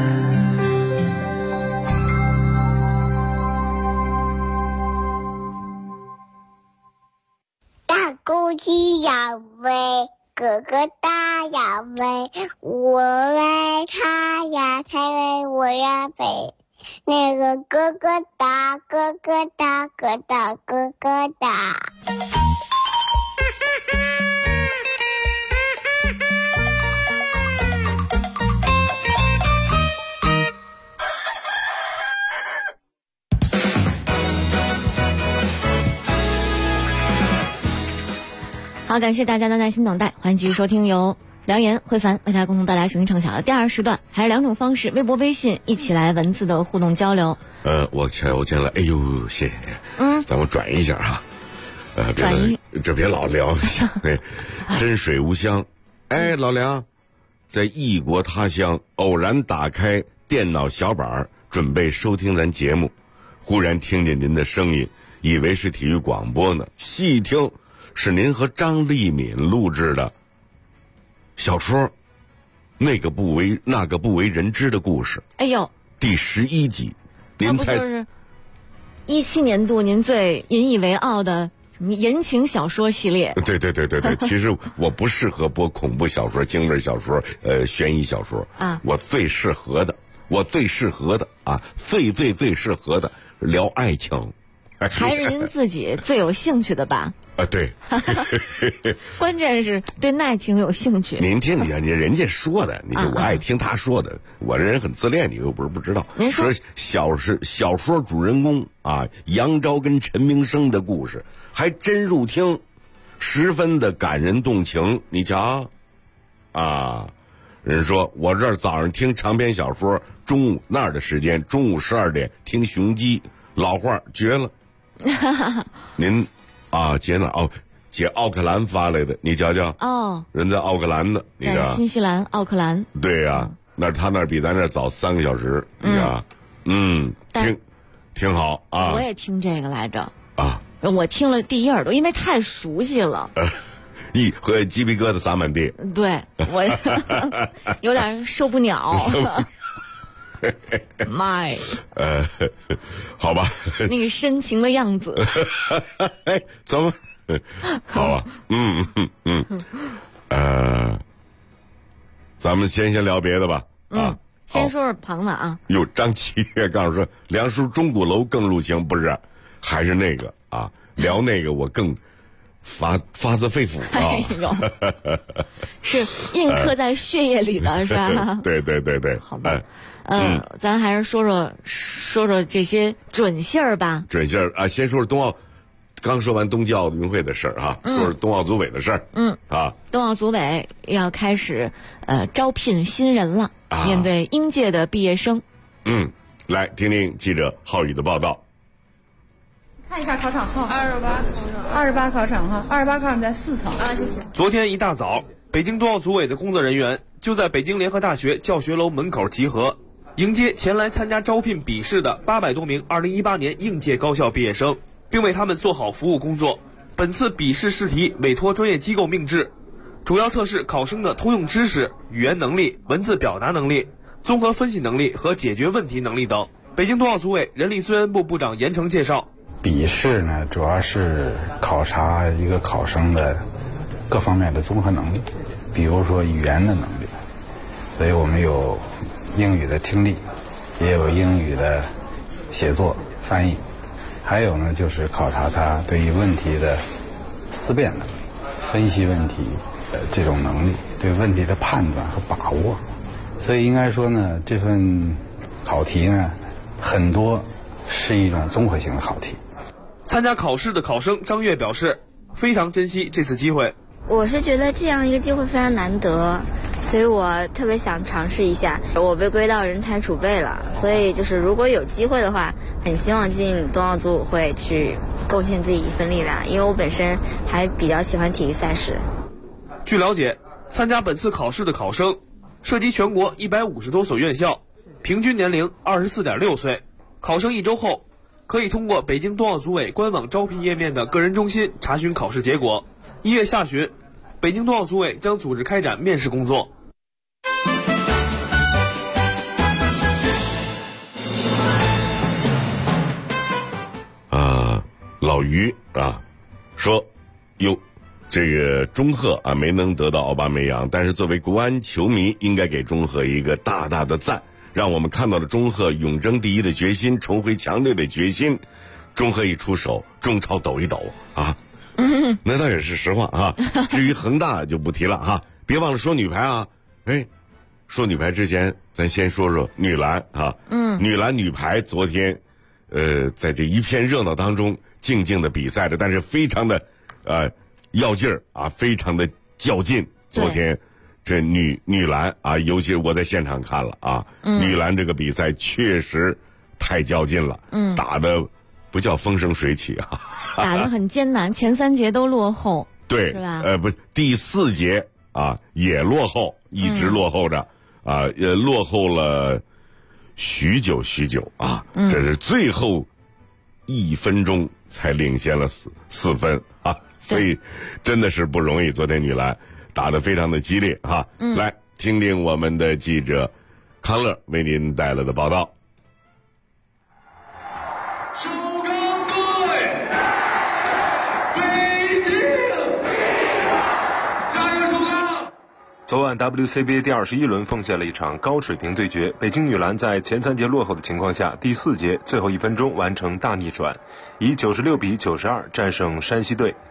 Speaker 11: 大公鸡要喂，哥哥大要喂，我喂他呀，他喂我呀喂。那个哥哥大，哥哥大，哥大哥哥大。
Speaker 7: 好，感谢大家的耐心等待，欢迎继续收听由梁岩、慧凡为大家共同带来雄鹰唱巧的第2时段，还是2种方式，微博、微信一起来文字的互动交流。
Speaker 2: 我进来，哎呦，谢谢。咱们转一下哈。
Speaker 7: 转移，
Speaker 2: 这别老聊。真水无香。哎，老梁，在异国他乡偶然打开电脑小板，准备收听咱节目，忽然听见您的声音，以为是体育广播呢，细一听是您和张丽敏录制的小说，那个不为人知的故事。
Speaker 7: 哎呦，
Speaker 2: 第11集，您猜？
Speaker 7: 那不就是17年度您最引以为傲的什么言情小说系列？
Speaker 2: 对，其实我不适合播恐怖小说、惊悚小说、悬疑小说啊。我最适合的啊，最适合的聊爱情。
Speaker 7: 还是您自己最有兴趣的吧？
Speaker 2: 对。
Speaker 7: 关键是对耐情有兴趣。
Speaker 2: 您听人家说的，你说我爱听他说的，我这人很自恋，你又不是不知道。
Speaker 7: 您说
Speaker 2: 小说主人公啊，杨昭跟陈明生的故事还真入听，十分的感人动情。你瞧，啊，人说我这儿早上听长篇小说，中午那儿的时间，中午12点听雄鸡，老话绝了。您啊，接哪哦？接奥克兰发来的，你瞧瞧
Speaker 7: 哦，
Speaker 2: 人在奥克兰呢，你知道？
Speaker 7: 在新西兰奥克兰。
Speaker 2: 对呀，他那儿比咱这儿早3个小时，你知道？挺好啊。
Speaker 7: 我也听这个来着
Speaker 2: 啊，
Speaker 7: 我听了第一耳朵，因为太熟悉了。
Speaker 2: 和鸡皮疙瘩撒满地。
Speaker 7: 对我有点受不了。妈呀！
Speaker 2: 好吧。
Speaker 7: 那个深情的样子。
Speaker 2: 哎，怎么？好啊，咱们先聊别的吧。
Speaker 7: 先说说庞的啊。
Speaker 2: 哟，张七月告诉说，梁叔钟鼓楼更入情，不是，还是那个啊，聊那个我更发自肺腑啊。
Speaker 7: 是印刻在血液里的，是吧？
Speaker 2: 对。
Speaker 7: 好吧。咱还是说说这些准信儿吧。
Speaker 2: 准信儿啊，先说说冬奥。刚说完冬季奥运会的事儿哈，说说冬奥组委的事儿。
Speaker 7: 冬奥组委要开始招聘新人了，面对应届的毕业生。
Speaker 2: 来听听记者浩宇的报道。
Speaker 1: 看一下考场号，28考场哈，28考场在4层啊，谢谢。
Speaker 22: 昨天一大早，北京冬奥组委的工作人员就在北京联合大学教学楼门口集合，迎接前来参加招聘笔试的800多名2018年应届高校毕业生，并为他们做好服务工作。本次笔试试题委托专业机构命制，主要测试考生的通用知识、语言能力、文字表达能力、综合分析能力和解决问题能力等。北京冬奥组委人力资源部部长严成介绍，
Speaker 23: 笔试呢，主要是考察一个考生的各方面的综合能力，比如说语言的能力，所以我们有英语的听力，也有英语的写作翻译，还有呢就是考察他对于问题的思辨能力、分析问题这种能力，对问题的判断和把握。所以应该说呢，这份考题呢，很多是一种综合性的考题。
Speaker 22: 参加考试的考生张悦表示，非常珍惜这次机会。
Speaker 24: 我是觉得这样一个机会非常难得，所以我特别想尝试一下。我被归到人才储备了，所以就是如果有机会的话，很希望进冬奥组委会去贡献自己一份力量，因为我本身还比较喜欢体育赛事。
Speaker 22: 据了解，参加本次考试的考生涉及全国150多所院校，平均年龄24.6岁。考生1周后可以通过北京冬奥组委官网招聘页面的个人中心查询考试结果。1月下旬，北京冬奥组委将组织开展面试工作。
Speaker 2: 老于啊，说，哟，这个钟赫啊没能得到奥巴梅扬，但是作为国安球迷，应该给钟赫一个大大的赞，让我们看到了钟赫永争第一的决心，重回强队的决心。钟赫一出手，中超抖一抖啊。那倒也是实话啊。至于恒大就不提了哈，别忘了说女排啊。说女排之前，咱先说说女篮啊。女篮女排昨天，在这一片热闹当中，静静的比赛着，但是非常的要劲儿啊，非常的较劲。昨天这女篮啊，尤其是我在现场看了啊，女篮这个比赛确实太较劲了，打的不叫风生水起啊。
Speaker 7: 打得很艰难，前3节都落后，
Speaker 2: 对，
Speaker 7: 是吧？
Speaker 2: 不，第4节啊也落后，一直落后着，也落后了许久啊，这是最后1分钟才领先了4分啊，所以真的是不容易。昨天女篮打得非常的激烈啊，来听听我们的记者康乐为您带来的报道。
Speaker 25: 昨晚 WCBA 第21轮奉献了一场高水平对决，北京女篮在前3节落后的情况下，第4节最后1分钟完成大逆转，以96比92战胜山西队。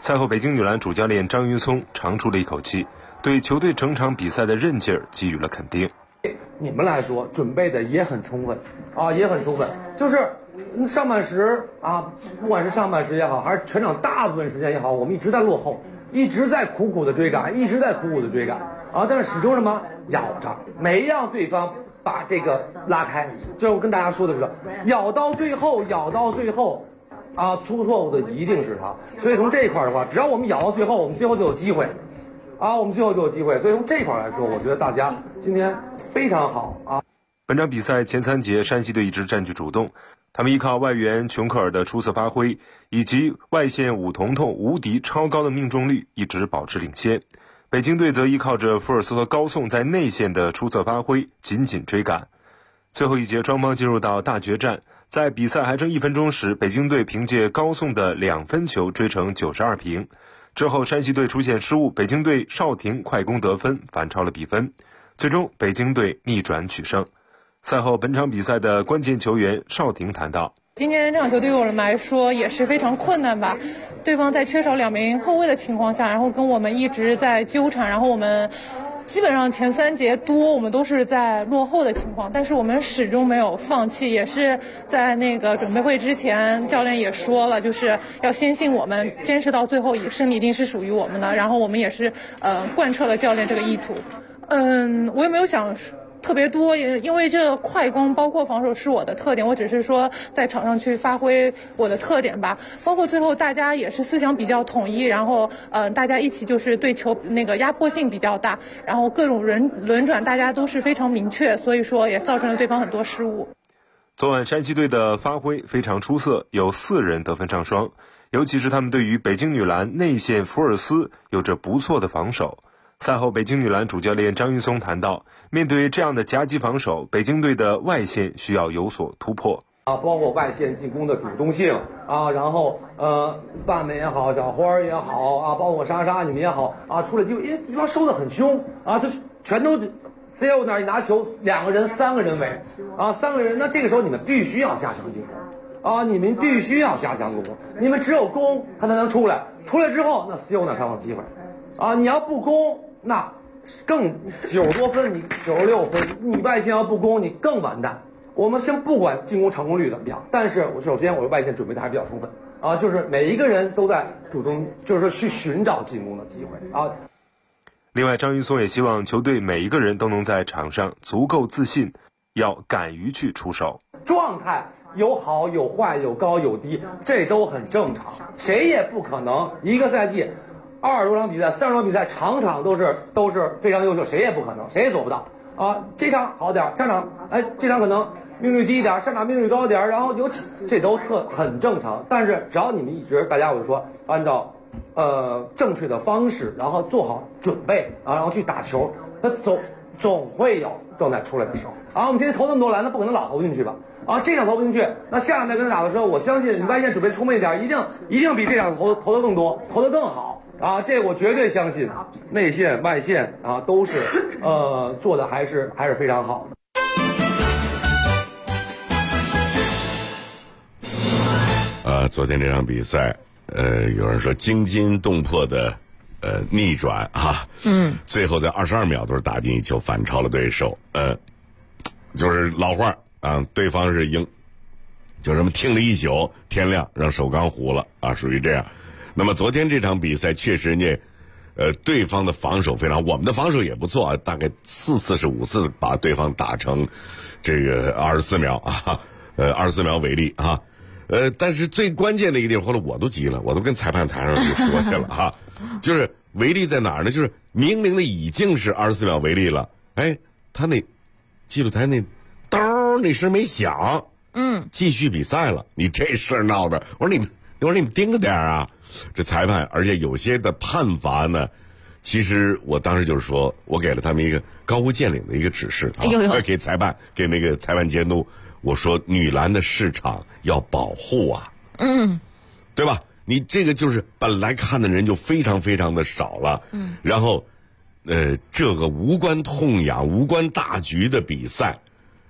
Speaker 25: 赛后，北京女篮主教练张云松长出了一口气，对球队整场比赛的韧劲儿给予了肯定。
Speaker 4: 你们来说准备的也很充分也很充分，就是上半时不管是上半时也好，还是全场大部分时间也好，我们一直在落后，一直在苦苦的追赶，但是始终什么咬着，没让对方把这个拉开。就是我跟大家说的是，咬到最后出错误的一定是他。所以从这一块的话，只要我们咬到最后，我们最后就有机会。所以从这一块来说，我觉得大家今天非常好
Speaker 25: 本场比赛前3节，山西队一直占据主动，他们依靠外援琼克尔的出色发挥，以及外线武彤彤无敌超高的命中率，一直保持领先。北京队则依靠着福尔斯和高颂在内线的出色发挥，紧紧追赶。最后一节，双方进入到大决战。在比赛还剩1分钟时，北京队凭借高颂的2分球追成92平。之后山西队出现失误，北京队邵婷快攻得分，反超了比分。最终北京队逆转取胜。赛后本场比赛的关键球员邵婷谈到，
Speaker 6: 今天这场球对于我们来说也是非常困难吧，对方在缺少2名后卫的情况下，然后跟我们一直在纠缠，然后我们基本上前3节多我们都是在落后的情况，但是我们始终没有放弃，也是在那个准备会之前教练也说了，就是要坚信我们，坚持到最后，胜利一定是属于我们的，然后我们也是贯彻了教练这个意图。我也没有想特别多，因为这快攻包括防守是我的特点，我只是说在场上去发挥我的特点吧。包括最后大家也是思想比较统一，然后大家一起就是对球那个压迫性比较大，然后各种轮转大家都是非常明确，所以说也造成了对方很多失误。
Speaker 25: 昨晚山西队的发挥非常出色，有4人得分上双，尤其是他们对于北京女篮内线福尔斯有着不错的防守。赛后，北京女篮主教练张云松谈到，面对这样的夹击防守，北京队的外线需要有所突破
Speaker 4: 包括外线进攻的主动性然后半门也好，小花也好包括莎莎你们也好出来机会，因为对方收得很凶就全都 CL 那儿一拿球2个人3个人围3个人，那这个时候你们必须要加强进攻你们必须要加强攻，你们只有攻他才能出来之后，那 CL 那儿才有机会你要不攻，那更90多分，你96分，你外线要不攻，你更完蛋。我们先不管进攻成功率怎么样，但是首先我的外线准备的还比较充分就是每一个人都在主动，就是说去寻找进攻的机会
Speaker 25: 另外，张云松也希望球队每一个人都能在场上足够自信，要敢于去出手。
Speaker 4: 状态有好有坏，有高有低，这都很正常，谁也不可能一个赛季20多场比赛、30多场比赛，场场都是非常优秀，谁也不可能，谁也做不到这场好点，下场这场可能命中率低一点，上场命中率高点，然后这都很正常。但是只要你们一直，大家我就说按照正确的方式，然后做好准备然后去打球，那总会有状态出来的时候我们今天投那么多篮，那不可能老投进去吧这场投不进去，那下场再跟他打的时候，我相信你外线准备充分一点，一定比这场投的更多，投的更好这我绝对相信，内线外线都是做的还是非常好
Speaker 2: 的。昨天这场比赛，有人说惊心动魄的逆转最后在22秒都是打进一球，反超了对手。就是老话对方是赢，就这么听了一宿，天亮让首钢糊了属于这样。那么昨天这场比赛确实呢，对方的防守非常，我们的防守也不错大概4次是5次把对方打成这个24秒24秒为例但是最关键的一个地方，后来我都急了，我都跟裁判台上就说去了就是违例在哪儿呢？就是明明的已经是24秒违例了，他那记录台那刀那声没响，继续比赛了，你这事儿闹的，我说你们盯着点这裁判，而且有些的判罚呢，其实我当时就是说，我给了他们一个高屋建瓴的一个指示给裁判，给那个裁判监督，我说女篮的市场要保护对吧？你这个就是本来看的人就非常非常的少了然后这个无关痛痒无关大局的比赛，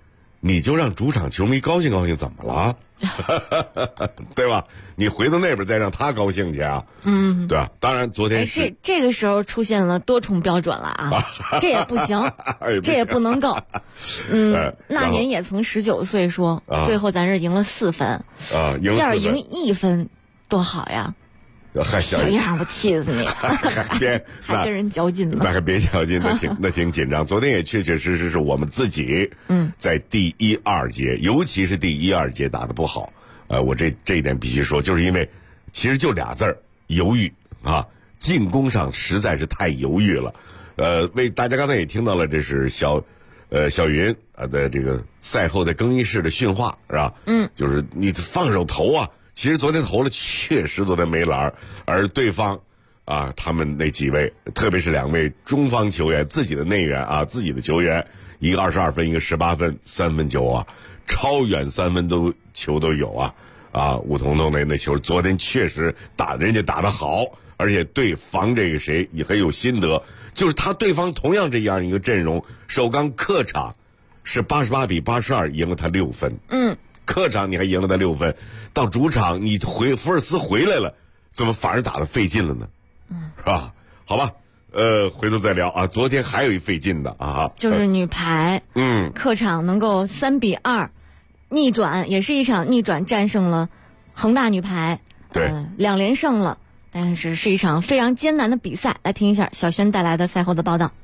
Speaker 2: 你就让主场球迷高兴高兴，怎么了？对吧？你回到那边再让他高兴去啊？对吧？当然，昨天是
Speaker 7: 这个时候出现了多重标准了啊，这也不行，这也不能够。那年也曾19岁说，最后咱是赢了4分
Speaker 2: 啊，
Speaker 7: 要是赢1分多好呀！小样，我气死你！还跟人较劲呢？
Speaker 2: 那还别较劲，那挺紧张。昨天也确确实实是我们自己，在第1、2节，尤其是第1、2节打得不好。我这一点必须说，就是因为其实就俩字儿，犹豫啊，进攻上实在是太犹豫了。为大家刚才也听到了，这是小云的这个赛后在更衣室的训话是吧？就是你放手投啊。其实昨天投了，确实昨天没篮，而对方啊，他们那几位，特别是2位中方球员，自己的内援啊，自己的球员，一个22分，一个18分，3分球啊，超远3分球都有啊！武彤彤那球，昨天确实人家打得好，而且对防这个谁也很有心得，就是对方同样这样一个阵容，首钢客场是88比82赢了他6分，客场你还赢了他6分，到主场你福尔斯回来了，怎么反而打得费劲了呢？是吧？好吧，回头再聊啊。昨天还有一费劲的啊，
Speaker 7: 就是女排，客场能够3比2逆转，也是一场逆转战胜了恒大女排，
Speaker 2: 对
Speaker 7: ，2连胜了，但是是一场非常艰难的比赛。来听一下小轩带来的赛后的报道。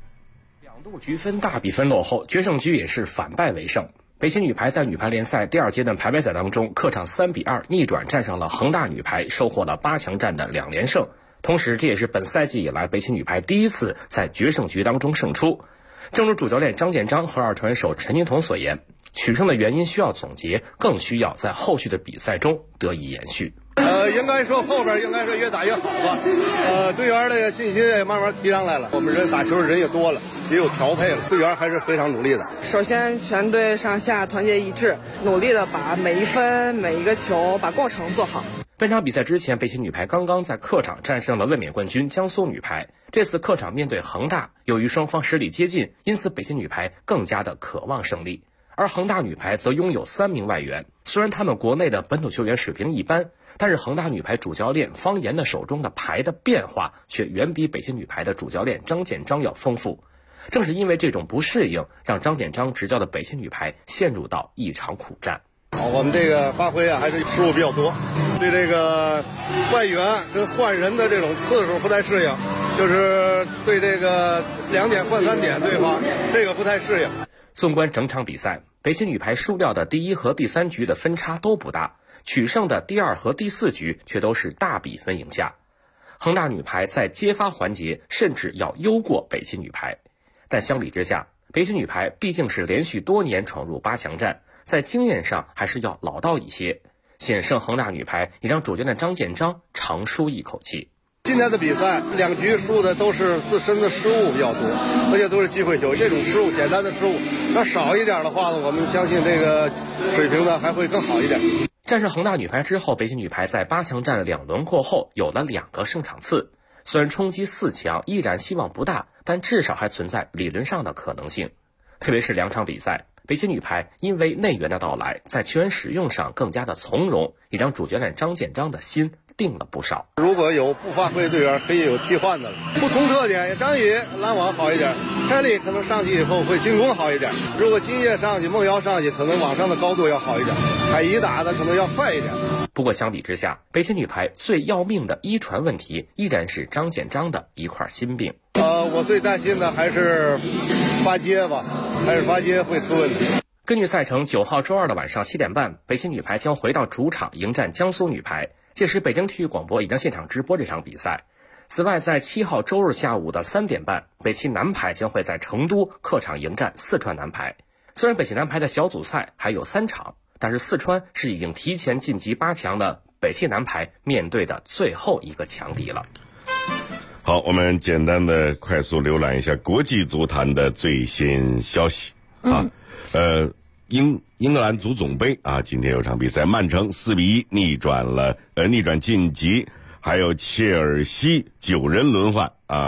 Speaker 8: 2度局分大比分落后，决胜局也是反败为胜。北京女排在女排联赛第2阶段排位赛当中，客场3比2逆转战胜了恒大女排，收获了8强战的2连胜。同时，这也是本赛季以来北京女排第一次在决胜局当中胜出。正如主教练张建章和2传手陈金童所言，取胜的原因需要总结，更需要在后续的比赛中得以延续。
Speaker 10: 应该说后边应该是越打越好吧。队员的信心也慢慢提上来了，我们人打球人也多了，也有调配了，队员还是非常努力的。
Speaker 13: 首先，全队上下团结一致，努力的把每一分、每一个球、把过程做好。
Speaker 8: 本场比赛之前，北京女排刚刚在客场战胜了卫冕冠军江苏女排。这次客场面对恒大，由于双方实力接近，因此北京女排更加的渴望胜利。而恒大女排则拥有3名外援，虽然他们国内的本土球员水平一般，但是恒大女排主教练方言的手中的牌的变化却远比北京女排的主教练张建章要丰富。正是因为这种不适应，让张建章执教的北京女排陷入到一场苦战。
Speaker 10: 我们这个发挥还是失误比较多，对这个外援跟换人的这种次数不太适应，就是对这个2点换3点对方这个不太适应。
Speaker 8: 纵观整场比赛，北京女排输掉的第1和第3局的分差都不大，取胜的第2和第4局却都是大比分赢下。恒大女排在接发环节甚至要优过北京女排，但相比之下，北京女排毕竟是连续多年闯入8强战，在经验上还是要老道一些。险胜恒大女排也让主教练张建章长舒一口气。
Speaker 10: 今天的比赛2局输的都是自身的失误比较多，而且都是机会球。这种失误，简单的失误，那少一点的话呢，我们相信这个水平呢还会更好一点。
Speaker 8: 战胜恒大女排之后，北京女排在8强战2轮过后有了2个胜场次，虽然冲击4强依然希望不大，但至少还存在理论上的可能性。特别是2场比赛，北京女排因为内援的到来，在球员使用上更加的从容，也让主教练张建章的心定了不少。
Speaker 10: 如果有不发挥队员，可以有替换的了。不同特点，张宇拦网好一点，凯丽可能上去以后会进攻好一点。如果金叶上去，孟瑶上去，可能网上的高度要好一点，海怡打的可能要快一点。
Speaker 8: 不过相比之下，北京女排最要命的1传问题依然是张建章的一块心病。
Speaker 10: 我最担心的还是发接吧，还是发接会出问题。
Speaker 8: 根据赛程，9号周2的晚上7点半，北京女排将回到主场迎战江苏女排。届时，北京体育广播已将现场直播这场比赛。此外，在7号周日下午的3点半，北汽男排将会在成都客场迎战四川男排。虽然北汽男排的小组赛还有3场，但是四川是已经提前晋级8强的北汽男排面对的最后一个强敌了。
Speaker 2: 好，我们简单的快速浏览一下国际足坛的最新消息啊。英格兰足总杯啊，今天有场比赛，曼城4比1逆转晋级，还有切尔西9人轮换啊，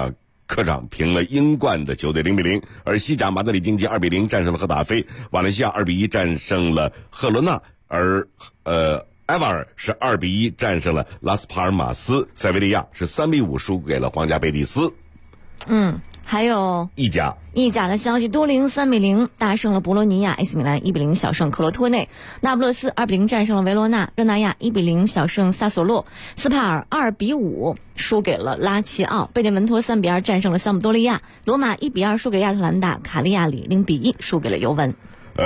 Speaker 2: 客场平了英冠的球队0-0，而西甲马德里竞技2-0战胜了赫塔菲，瓦伦西亚2-1战胜了赫罗纳，而埃瓦尔是2-1战胜了拉斯帕尔马斯，塞维利亚是3-5输给了皇家贝蒂斯。
Speaker 7: 还有
Speaker 2: 意甲
Speaker 7: 的消息，都灵3-0大胜了博洛尼亚，AC 米兰1-0小胜克罗托内，那不勒斯2-0战胜了维罗纳，热那亚1-0小胜萨索洛，斯帕尔2-5输给了拉齐奥，贝内文托3-2战胜了桑普多利亚，罗马1-2输给亚特兰大，卡利亚里0-1输给了尤文。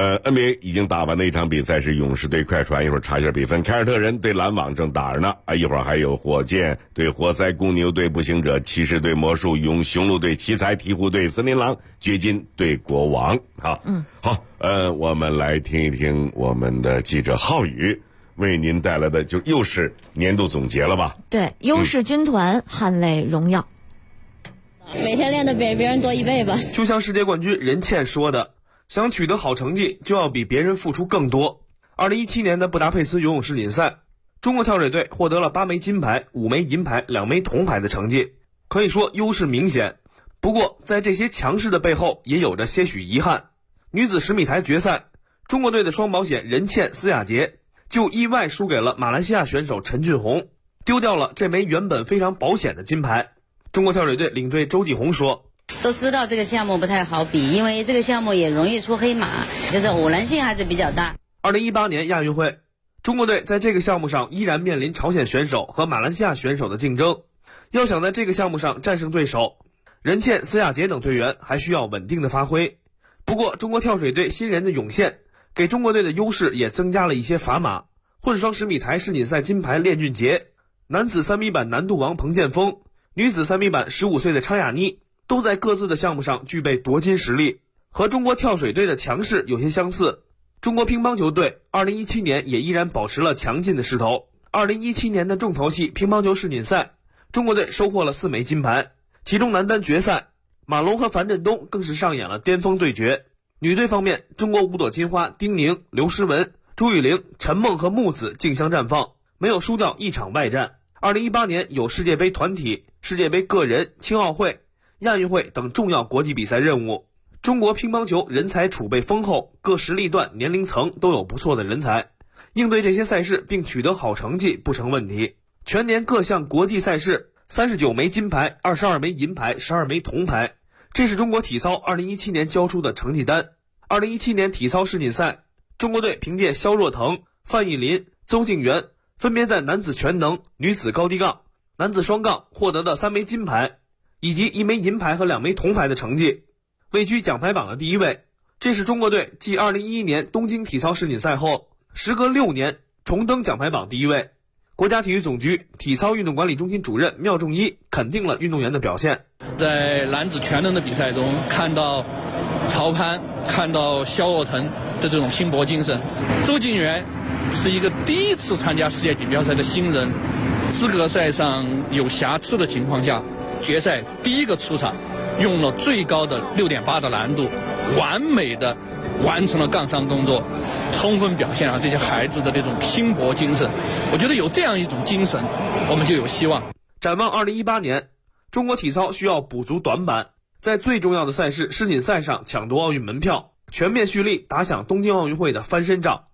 Speaker 2: NBA 已经打完的一场比赛是勇士对快船，一会儿查一下比分。凯尔特人对篮网正打着呢，一会儿还有火箭对活塞，公牛对步行者，骑士对魔术，雄鹿对奇才，鹈鹕对森林狼，掘金对国王。好，我们来听一听我们的记者浩宇为您带来的，就又是年度总结了吧？
Speaker 7: 对，优势军团捍卫荣耀，
Speaker 9: 每天练的比别人多1倍吧。
Speaker 22: 就像世界冠军任茜说的，想取得好成绩，就要比别人付出更多。2017年的布达佩斯游泳世锦赛，中国跳水队获得了8枚金牌、5枚银牌、2枚铜牌的成绩，可以说优势明显。不过，在这些强势的背后，也有着些许遗憾。女子10米台决赛，中国队的双保险任茜、司雅洁就意外输给了马来西亚选手陈俊宏，丢掉了这枚原本非常保险的金牌。中国跳水队领队周继红说，
Speaker 14: 都知道这个项目不太好比，因为这个项目也容易出黑马，就是偶然性还是比较大。
Speaker 22: 2018年亚运会，中国队在这个项目上依然面临朝鲜选手和马来西亚选手的竞争，要想在这个项目上战胜对手，任茜、司雅洁等队员还需要稳定的发挥。不过中国跳水队新人的涌现，给中国队的优势也增加了一些砝码。混双10米台世锦赛金牌练俊杰，男子3米板难度王彭建锋，女子3米板15岁的昌雅妮，都在各自的项目上具备夺金实力，和中国跳水队的强势有些相似。中国乒乓球队2017年也依然保持了强劲的势头。2017年的重头戏乒乓球世锦赛，中国队收获了4枚金牌，其中男单决赛，马龙和樊振东更是上演了巅峰对决。女队方面，中国5朵金花丁宁、刘诗雯、朱雨玲、陈梦和木子竞相绽放，没有输掉一场外战。2018年有世界杯团体、世界杯个人、青奥会、亚运会等重要国际比赛任务，中国乒乓球人才储备丰厚，各实力段、年龄层都有不错的人才，应对这些赛事并取得好成绩不成问题。全年各项国际赛事39枚金牌、22枚银牌、12枚铜牌，这是中国体操2017年交出的成绩单。2017年体操世锦赛，中国队凭借肖若腾、范逸林、邹敬园分别在男子全能、女子高低杠、男子双杠获得的3枚金牌以及1枚银牌和2枚铜牌的成绩，位居奖牌榜的第1位。这是中国队继2011年东京体操世锦赛后，时隔6年重登奖牌榜第1位。国家体育总局体操运动管理中心主任缪仲一肯定了运动员的表现。
Speaker 15: 在男子全能的比赛中，看到曹攀，看到肖若腾的这种拼搏精神。邹敬园是一个第一次参加世界锦标赛的新人，资格赛上有瑕疵的情况下，决赛第一个出场，用了最高的6.8的难度，完美的完成了杠上动作，充分表现了这些孩子的那种拼搏精神。我觉得有这样一种精神，我们就有希望。
Speaker 22: 展望2018年，中国体操需要补足短板，在最重要的赛事世锦赛上抢夺奥运门票，全面蓄力打响东京奥运会的翻身仗。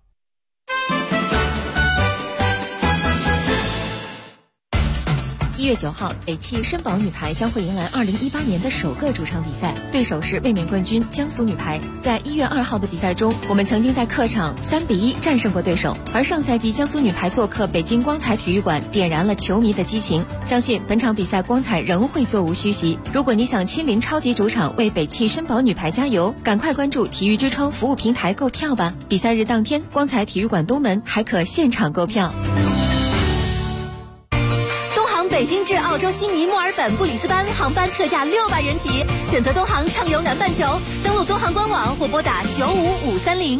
Speaker 16: 1月9号，北汽绅宝女排将会迎来2018年的首个主场比赛，对手是卫冕冠军江苏女排。在1月2号的比赛中，我们曾经在客场3-1战胜过对手，而上赛季江苏女排做客北京光彩体育馆，点燃了球迷的激情。相信本场比赛光彩仍会座无虚席。如果你想亲临超级主场为北汽绅宝女排加油，赶快关注体育之窗服务平台购票吧。比赛日当天，光彩体育馆东门还可现场购票。
Speaker 18: 北京至澳洲悉尼、墨尔本、布里斯班航班特价600元起，选择东航畅游南半球，登录东航官网或拨打95530。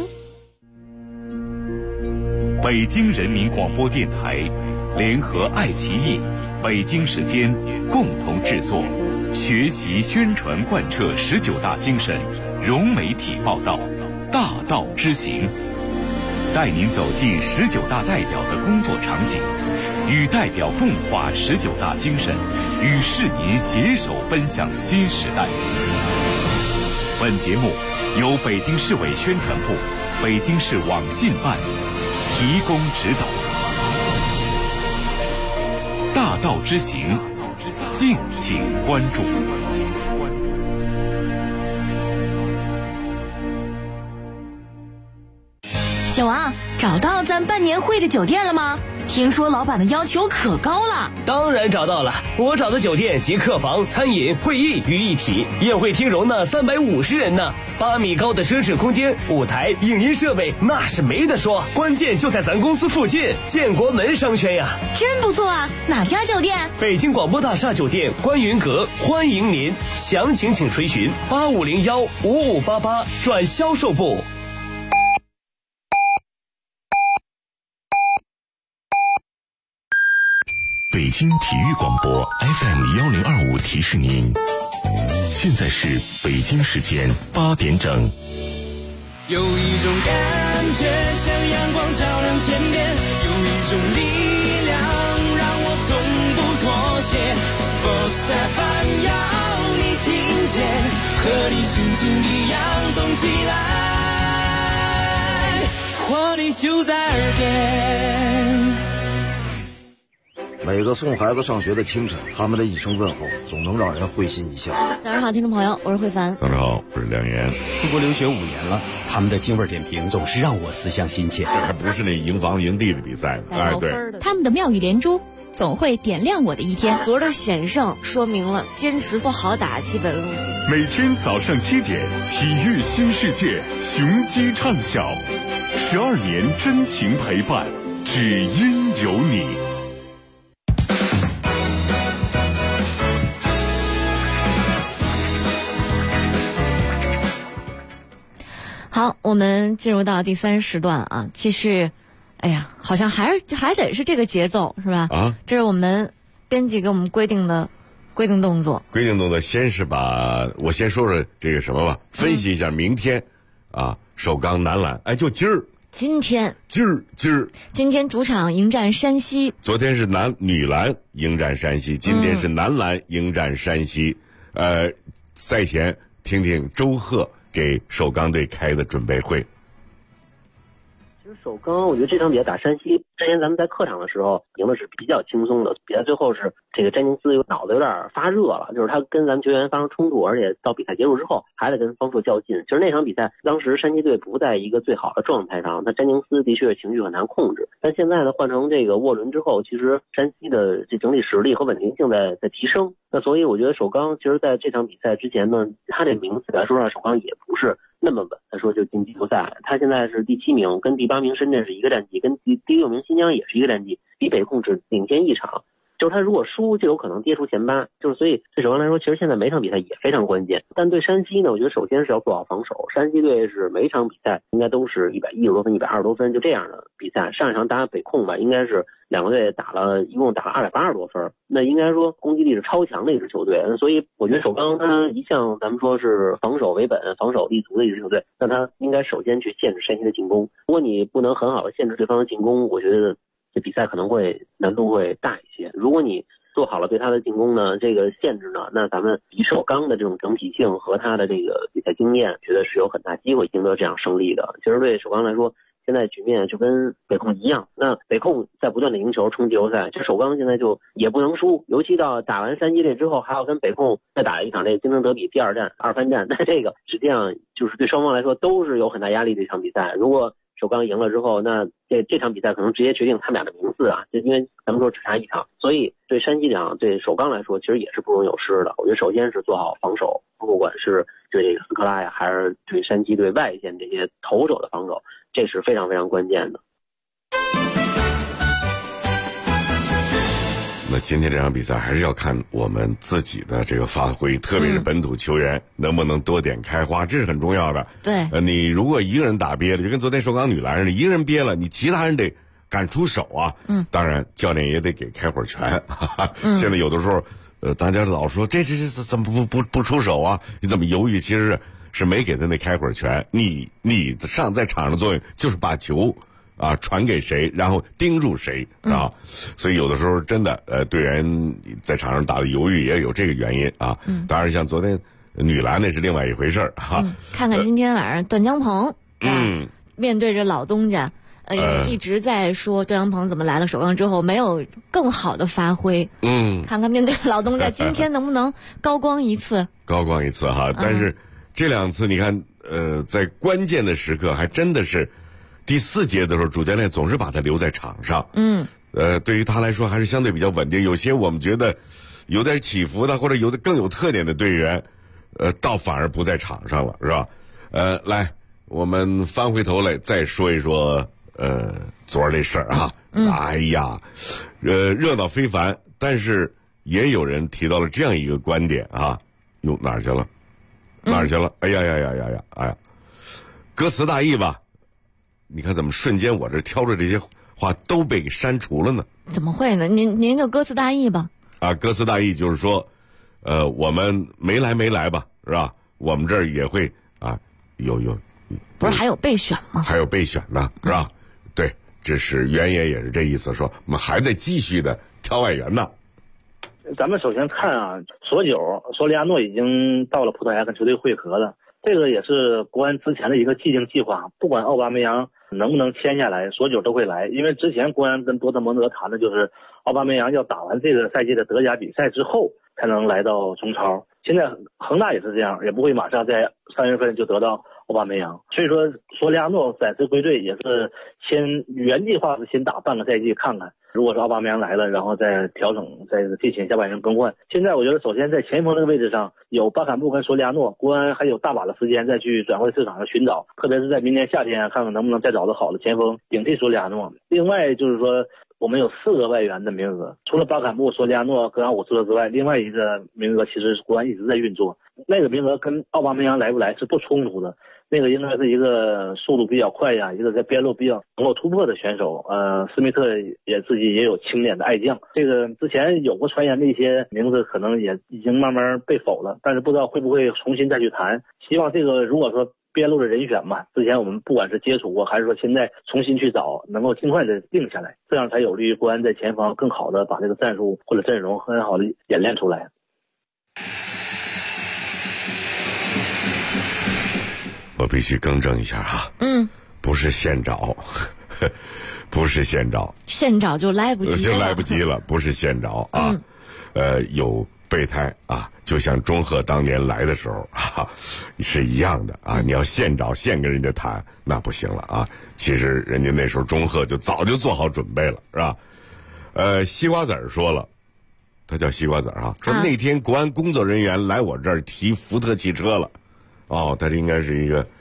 Speaker 12: 北京人民广播电台联合爱奇艺、北京时间共同制作，学习宣传贯彻19大精神，融媒体报道，大道之行，带您走进19大代表的工作场景， 与代表共话19大精神，与市民携手奔向新时代。本节目由北京市委宣传部、北京市网信办提供指导。大道之行，敬请关注。
Speaker 5: 小王，找到咱办年会的酒店了吗？听说老板的要求可高了。
Speaker 17: 当然找到了，我找的酒店集客房、餐饮、会议于一体，宴会厅容纳350人呢，8米高的奢侈空间，舞台、影音设备那是没得说，关键就在咱公司附近，建国门商圈呀。
Speaker 5: 真不错啊，哪家酒店？
Speaker 17: 北京广播大厦酒店观云阁，欢迎您，详情请垂询85015588转销售部。
Speaker 12: 北京体育广播 FM1025提示您，现在是北京时间8点整。
Speaker 3: 有一种感觉像阳光照亮天边，有一种力量让我从不妥协。Sports FM 要你听见，和你心情一样动起来，活力就在耳边。
Speaker 19: 每个送孩子上学的清晨，他们的一声问候总能让人会心一笑。
Speaker 7: 早上好，听众朋友，我是慧凡。
Speaker 2: 早上好，我是梁岩。
Speaker 20: 出国留学5年了，他们的京味点评总是让我思乡心切。
Speaker 2: 这还不是那营房营地的比赛，哎，对，
Speaker 18: 他们的妙语连珠总会点亮我的一天。
Speaker 7: 昨儿的险胜说明了坚持不好打基本路线。
Speaker 12: 每天早上7点，体育新世界，雄鸡唱晓，12年真情陪伴，只因有你。
Speaker 7: 好，我们进入到第3时段啊，继续，哎呀，好像还得是这个节奏，是吧？啊，这是我们编辑给我们规定动作。
Speaker 2: 规定动作，先是我先说说这个什么吧，分析一下明天，首钢男篮，哎，就今儿，
Speaker 7: 今天主场迎战山西，
Speaker 2: 昨天是女篮迎战山西，今天是男篮迎战山西。赛前听听周贺给首钢队开的准备会。
Speaker 21: 其实首钢，我觉得这场比赛打山西之前，咱们在客场的时候赢的是比较轻松的。比赛最后是这个詹宁斯脑子有点发热了，就是他跟咱们球员发生冲突，而且到比赛结束之后还得跟方硕较劲。其实那场比赛当时山西队不在一个最好的状态上，那詹宁斯的确情绪很难控制。但现在呢，换成这个沃伦之后，其实山西的这整体实力和稳定性在提升。那所以我觉得首钢其实在这场比赛之前呢，他这名次来说上首钢也不是那么稳，他说就进季后赛，他现在是第7名，跟第8名深圳是一个战绩，跟第6名新疆也是一个战绩，比北控只领先1场。就是他如果输就有可能跌出前8，就是所以对首钢来说，其实现在每场比赛也非常关键。但对山西呢，我觉得首先是要做好防守。山西队是每场比赛应该都是110多分、120多分，就这样的比赛。上一场打北控吧，应该是2个队一共打了280多分，那应该说攻击力是超强的一支球队。所以我觉得首钢他一向咱们说是防守为本、防守立足的一支球队，那他应该首先去限制山西的进攻。如果你不能很好的限制对方的进攻，我觉得这比赛可能会难度会大一些。如果你做好了对他的进攻呢，这个限制呢，那咱们以首钢的这种整体性和他的这个比赛经验，觉得是有很大机会赢得这样胜利的。其实对首钢来说，现在局面就跟北控一样，那北控在不断的赢球冲季后赛，这首钢现在就也不能输，尤其到打完山西队之后，还要跟北控再打一场这个京城德比第2战2番战，那这个实际上就是对双方来说都是有很大压力的一场比赛。如果首钢赢了之后，那这场比赛可能直接决定他们俩的名次啊，就因为咱们说只差1场，所以对山西这场对首钢来说其实也是不容有失的。我觉得首先是做好防守，不管是对这个斯科拉呀，还是对山西队外线这些投手的防守，这是非常非常关键的。
Speaker 2: 那今天这场比赛还是要看我们自己的这个发挥，特别是本土球员能不能多点开花，这是很重要的。
Speaker 7: 对，
Speaker 2: 你如果一个人打憋了，就跟昨天首钢女篮似的，一个人憋了，你其他人得敢出手啊。当然教练也得给开会权。现在有的时候，大家老说这怎么不出手啊？你怎么犹豫？其实是没给他那开会权。你在场上作用就是把球啊，传给谁，然后盯住谁啊。所以有的时候真的队员在场上打的犹豫也有这个原因啊。当然像昨天女篮那是另外一回事儿哈。
Speaker 7: 看看今天晚上段江鹏，面对着老东家。一直在说段阳鹏怎么来了首钢之后没有更好的发挥，看看面对老东家今天能不能高光一次
Speaker 2: 哈。但是这2次你看在关键的时刻还真的是第4节的时候主教练总是把他留在场上，对于他来说还是相对比较稳定。有些我们觉得有点起伏的或者有的更有特点的队员倒反而不在场上了，是吧？来我们翻回头来再说一说昨儿这事儿啊，哎呀，热闹非凡，但是也有人提到了这样一个观点啊，哟，哪儿去了？哎呀，歌词大意吧？你看怎么瞬间我这挑着这些话都被删除了呢？
Speaker 7: 怎么会呢？您就歌词大意吧。
Speaker 2: 啊，歌词大意就是说，我们没来吧，是吧？我们这儿也会啊，有，
Speaker 7: 不是还有备选吗？
Speaker 2: 还有备选呢，是吧？对，这是原野也是这意思，说我们还在继续的挑外援呢。
Speaker 1: 咱们首先看啊，索利亚诺已经到了葡萄牙跟球队会合了，这个也是国安之前的一个既定计划，不管奥巴梅扬能不能签下来，索都会来，因为之前国安跟多特蒙德谈的就是奥巴梅扬要打完这个赛季的德甲比赛之后才能来到中超。现在恒大也是这样，也不会马上在3月份就得到奥巴梅扬，所以说索利亚诺暂时归队也是原计划是先打半个赛季看看，如果是奥巴梅扬来了，然后再调整，再进行下半场更换。现在我觉得首先在前锋这个位置上有巴坎布跟索利亚诺，国安还有大把的时间再去转会市场上寻找，特别是在明年夏天看看能不能再找到好的前锋顶替索利亚诺。另外就是说我们有4个外援的名额，除了巴坎布、索利亚诺、格朗伍斯特之外，另外一个名额其实国安一直在运作，那个名额跟奥巴梅扬来不来是不冲突的，那个应该是一个速度比较快呀，一个在边路比较能够突破的选手。斯密特也自己也有清点的爱将，这个之前有过传言的一些名字可能也已经慢慢被否了，但是不知道会不会重新再去谈。希望这个如果说边路的人选嘛，之前我们不管是接触过还是说现在重新去找，能够尽快的定下来，这样才有利于国安在前方更好的把这个战术或者阵容很好的演练出来。
Speaker 2: 我必须更正一下哈，不是现找，不是现找，
Speaker 7: 现找就来不及了，
Speaker 2: 不是现找啊，有备胎啊，就像中赫当年来的时候是一样的啊，你要现找现跟人家谈那不行了啊，其实人家那时候中赫就早就做好准备了，是吧？西瓜子说了，他叫西瓜子啊，说那天国安工作人员来我这儿提福特汽车了。哦，他这应该是一个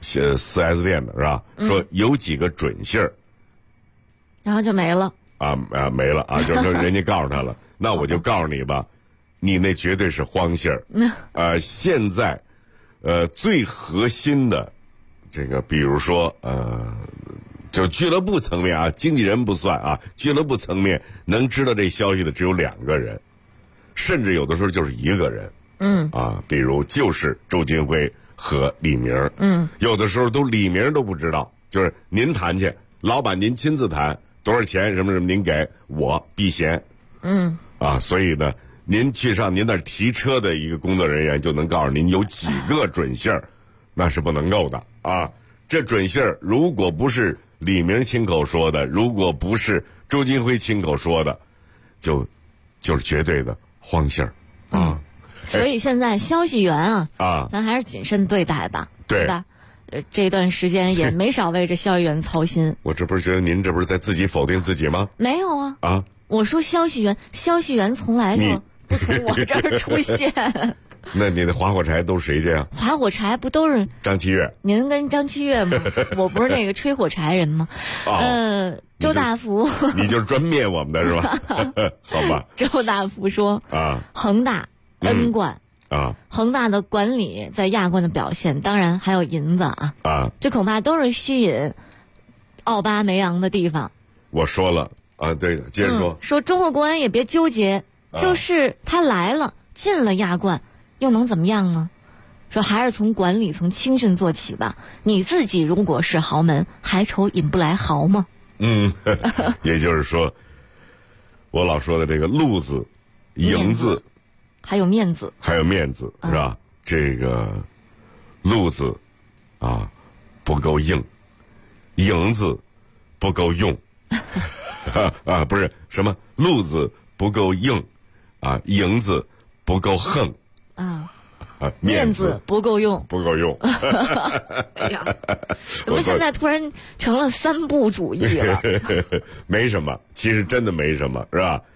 Speaker 2: 4S 店的是吧？说有几个准信儿，
Speaker 7: 然后就没了
Speaker 2: 没了啊！就是说人家告诉他了，那我就告诉你吧，你那绝对是荒信儿。现在最核心的这个，比如说就俱乐部层面啊，经纪人不算啊，俱乐部层面能知道这消息的只有2个人，甚至有的时候就是1个人。比如就是周金辉和李明，有的时候李明都不知道，就是您谈去，老板您亲自谈多少钱什么什么，您给我避嫌，所以呢，您去上您那提车的一个工作人员就能告诉您有几个准信儿，那是不能够的啊。这准信儿如果不是李明亲口说的，如果不是周金辉亲口说的，就是绝对的荒信儿啊。
Speaker 7: 所以现在消息源咱还是谨慎对待吧，对吧？这段时间也没少为这消息源操心。
Speaker 2: 我这不是觉得您这不是在自己否定自己吗？
Speaker 7: 没有啊！我说消息源从来就不从我这儿出现。
Speaker 2: 那你的划火柴都谁去啊？
Speaker 7: 划火柴不都是
Speaker 2: 张七月？
Speaker 7: 您跟张七月吗？我不是那个吹火柴人吗？周大福，
Speaker 2: 你就是专灭我们的是吧？好吧。
Speaker 7: 周大福说恒大。恩冠恒大的管理在亚冠的表现，当然还有银子这恐怕都是吸引奥巴梅扬的地方。
Speaker 2: 我说了对，接着说。
Speaker 7: 说中国国安也别纠结，就是他来了，进了亚冠，又能怎么样呢？ 说还是从管理、从青训做起吧。你自己如果是豪门，还愁引不来豪吗？
Speaker 2: 也就是说，我老说的这个路字、营字，
Speaker 7: 还有面子，
Speaker 2: 是吧？这个路字啊不够硬，营字不够用啊，不是什么路字不够硬啊，营字不够横
Speaker 7: 啊。
Speaker 2: 面
Speaker 7: 子不够用，哎呀，怎么现在突然成了三不主义了？
Speaker 2: 没什么，其实真的没什么，是吧？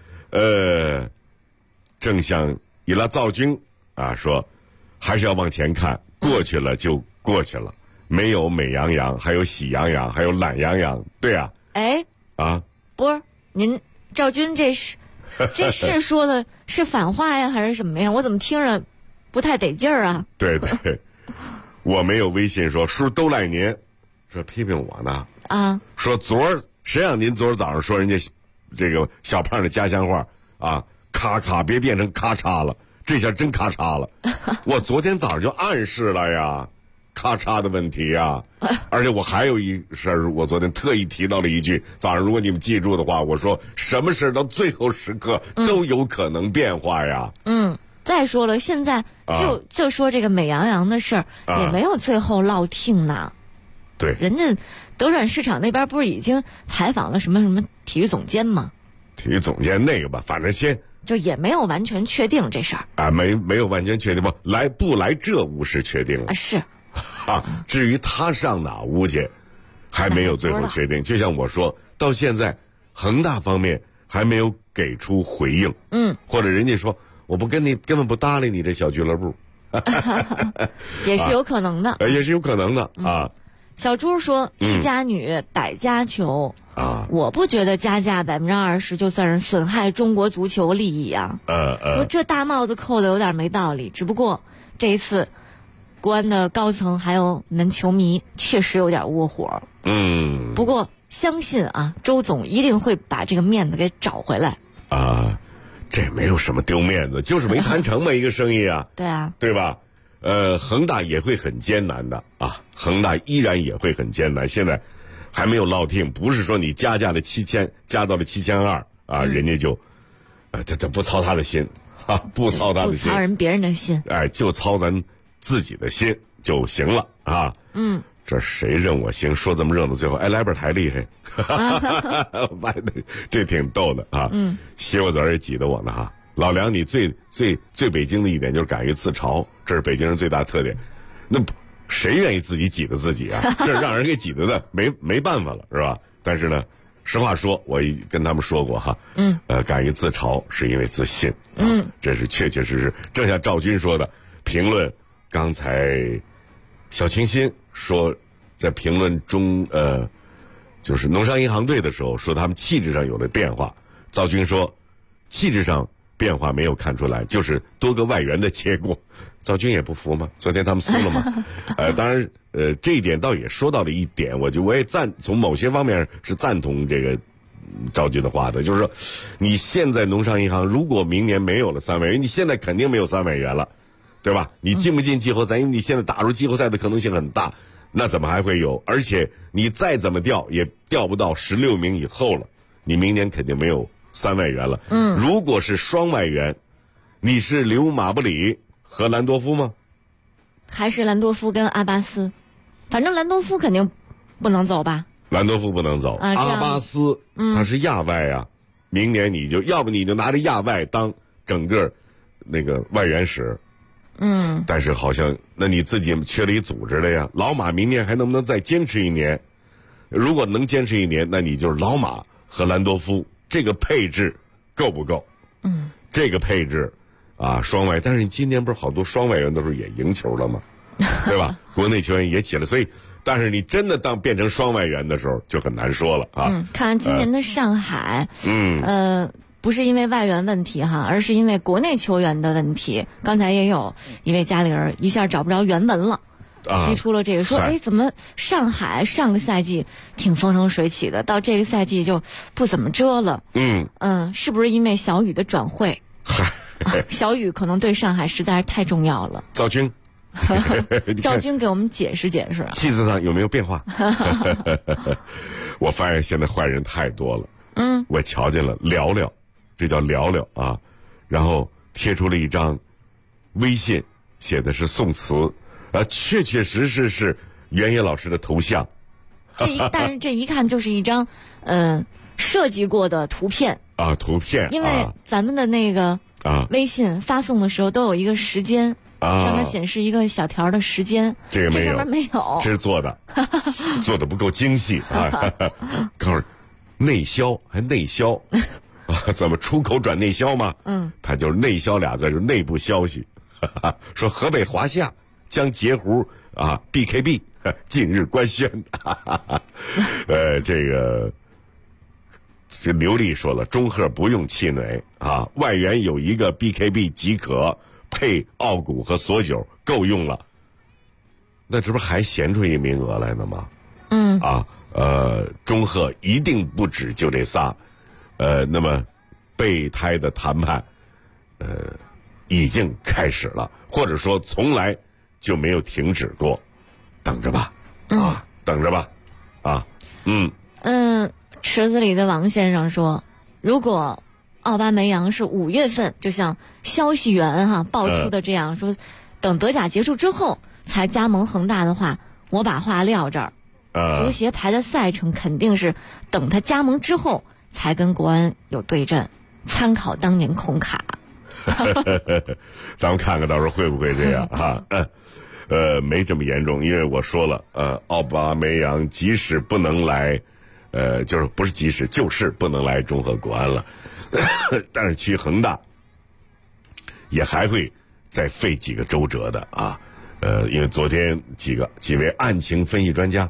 Speaker 2: 正像伊拉赵军啊说，还是要往前看，过去了就过去了，没有美羊羊，还有喜羊羊，还有懒羊羊，对啊。
Speaker 7: 哎，不是，您赵军这是说的是反话呀，还是什么呀？我怎么听着不太得劲儿啊？
Speaker 2: 对，我没有微信说叔都赖您，这批评我呢
Speaker 7: 啊！说
Speaker 2: 谁让您昨儿早上说人家这个小胖的家乡话啊？咔咔，别变成咔嚓了，这下真咔嚓了。我昨天早上就暗示了呀，咔嚓的问题呀。而且我还有一事儿，我昨天特意提到了一句，早上如果你们记住的话，我说什么事到最后时刻都有可能变化呀。
Speaker 7: 再说了，现在就说这个美羊羊的事儿，也没有最后落听呢。
Speaker 2: 对，
Speaker 7: 人家德转市场那边不是已经采访了什么体育总监吗？
Speaker 2: 体育总监那个吧，反正
Speaker 7: 就也没有完全确定这事儿
Speaker 2: 啊，没有完全确定吧？不来这屋是确定了
Speaker 7: 啊，是
Speaker 2: 啊。至于他上哪屋去，还没有最后确定。就像我说到现在，恒大方面还没有给出回应，或者人家说。我不跟你根本不搭理你这小俱乐部，
Speaker 7: 也是有可能的，
Speaker 2: 也是有可能的啊。
Speaker 7: 小朱说：“一家女百家球
Speaker 2: 啊，
Speaker 7: 我不觉得加价20%就算是损害中国足球利益啊。说这大帽子扣的有点没道理。只不过这一次，国安的高层还有你们球迷确实有点窝火。不过相信啊，周总一定会把这个面子给找回来
Speaker 2: 啊。”这没有什么丢面子，就是没谈成嘛一个生意啊。
Speaker 7: 对啊，
Speaker 2: 对吧？恒大也会很艰难的啊，恒大依然也会很艰难。现在还没有落定，不是说你加价了7000，加到了7200啊，人家就，他不操他的心啊，不操他的心，
Speaker 7: 不操别人的心，
Speaker 2: 就操咱自己的心就行了啊。这谁认我行？说这么热闹，最后来边台厉害，这挺逗的啊。西瓜子儿也挤得我呢哈。老梁，你最北京的一点就是敢于自嘲，这是北京人最大特点。那谁愿意自己挤得自己啊？这让人给挤得的没办法了，是吧？但是呢，实话说，我已跟他们说过哈。敢于自嘲是因为自信。这是确确实实，正像赵军说的，评论刚才小清新说，在评论中，就是农商银行队的时候，说他们气质上有了变化。赵军说，气质上变化没有看出来，就是多个外援的结果。赵军也不服吗？昨天他们撕了吗？当然，这一点倒也说到了一点，我也从某些方面是赞同这个赵军的话的，就是说，你现在农商银行如果明年没有了3外援，你现在肯定没有3外援了。对吧？你进不进季后赛？因为你现在打入季后赛的可能性很大，那怎么还会有？而且你再怎么调，也调不到16名以后了。你明年肯定没有3外援了。如果是双外援，你是留马布里和兰多夫吗？
Speaker 7: 还是兰多夫跟阿巴斯？反正兰多夫肯定不能走吧？
Speaker 2: 兰多夫不能走，阿巴斯他是亚外啊。明年要不你就拿着亚外当整个那个外援使。但是好像那你自己缺了一组织了呀。老马明年还能不能再坚持1年？如果能坚持1年，那你就是老马和兰多夫这个配置够不够？这个配置啊，双外，但是你今年不是好多双外援都是也赢球了吗？对吧？国内球员也起了，所以，但是你真的变成双外援的时候就很难说了啊。
Speaker 7: 看今年的上海，不是因为外援问题哈，而是因为国内球员的问题。刚才也有一位家里人一下找不着原文了，提出了这个说，怎么上海上个赛季挺风生水起的，到这个赛季就不怎么遮了？是不是因为小雨的转会？小雨可能对上海实在是太重要了。
Speaker 2: 赵军，
Speaker 7: 赵军给我们解释解释，
Speaker 2: 气势上有没有变化？我发现现在坏人太多了。我瞧见了聊聊，这叫聊聊啊，然后贴出了一张微信，写的是宋词，确确实实是袁野老师的头像。
Speaker 7: 但是这一看就是一张设计过的图片
Speaker 2: 啊，图片。
Speaker 7: 因为咱们的那个微信发送的时候都有一个时间。上面显示一个小条的时间，
Speaker 2: 这个没有，
Speaker 7: 上面没有，
Speaker 2: 这是做的，做的不够精细啊！告诉内销还内销，怎么出口转内销吗？它就是内销俩字，就是内部消息。说河北华夏将截胡BKB 近日官宣。这刘丽说了，中赫不用气馁啊，外援有一个 BKB 即可。配奥古和索酒够用了，那这不还闲出一名额来了吗？中赫一定不止就这仨，那么备胎的谈判，已经开始了，或者说从来就没有停止过，等着吧，等着吧，
Speaker 7: 池子里的王先生说，如果奥巴梅扬是5月份，就像消息源爆出的这样说，等德甲结束之后才加盟恒大的话，我把话撂这儿。足协排的赛程肯定是等他加盟之后才跟国安有对阵，参考当年孔卡。
Speaker 2: 咱们看看到时候会不会这样没这么严重，因为我说了，奥巴梅扬即使不能来，就是不是即使就是不能来中赫国安了。但是去恒大也还会再费几个周折的因为昨天几位案情分析专家，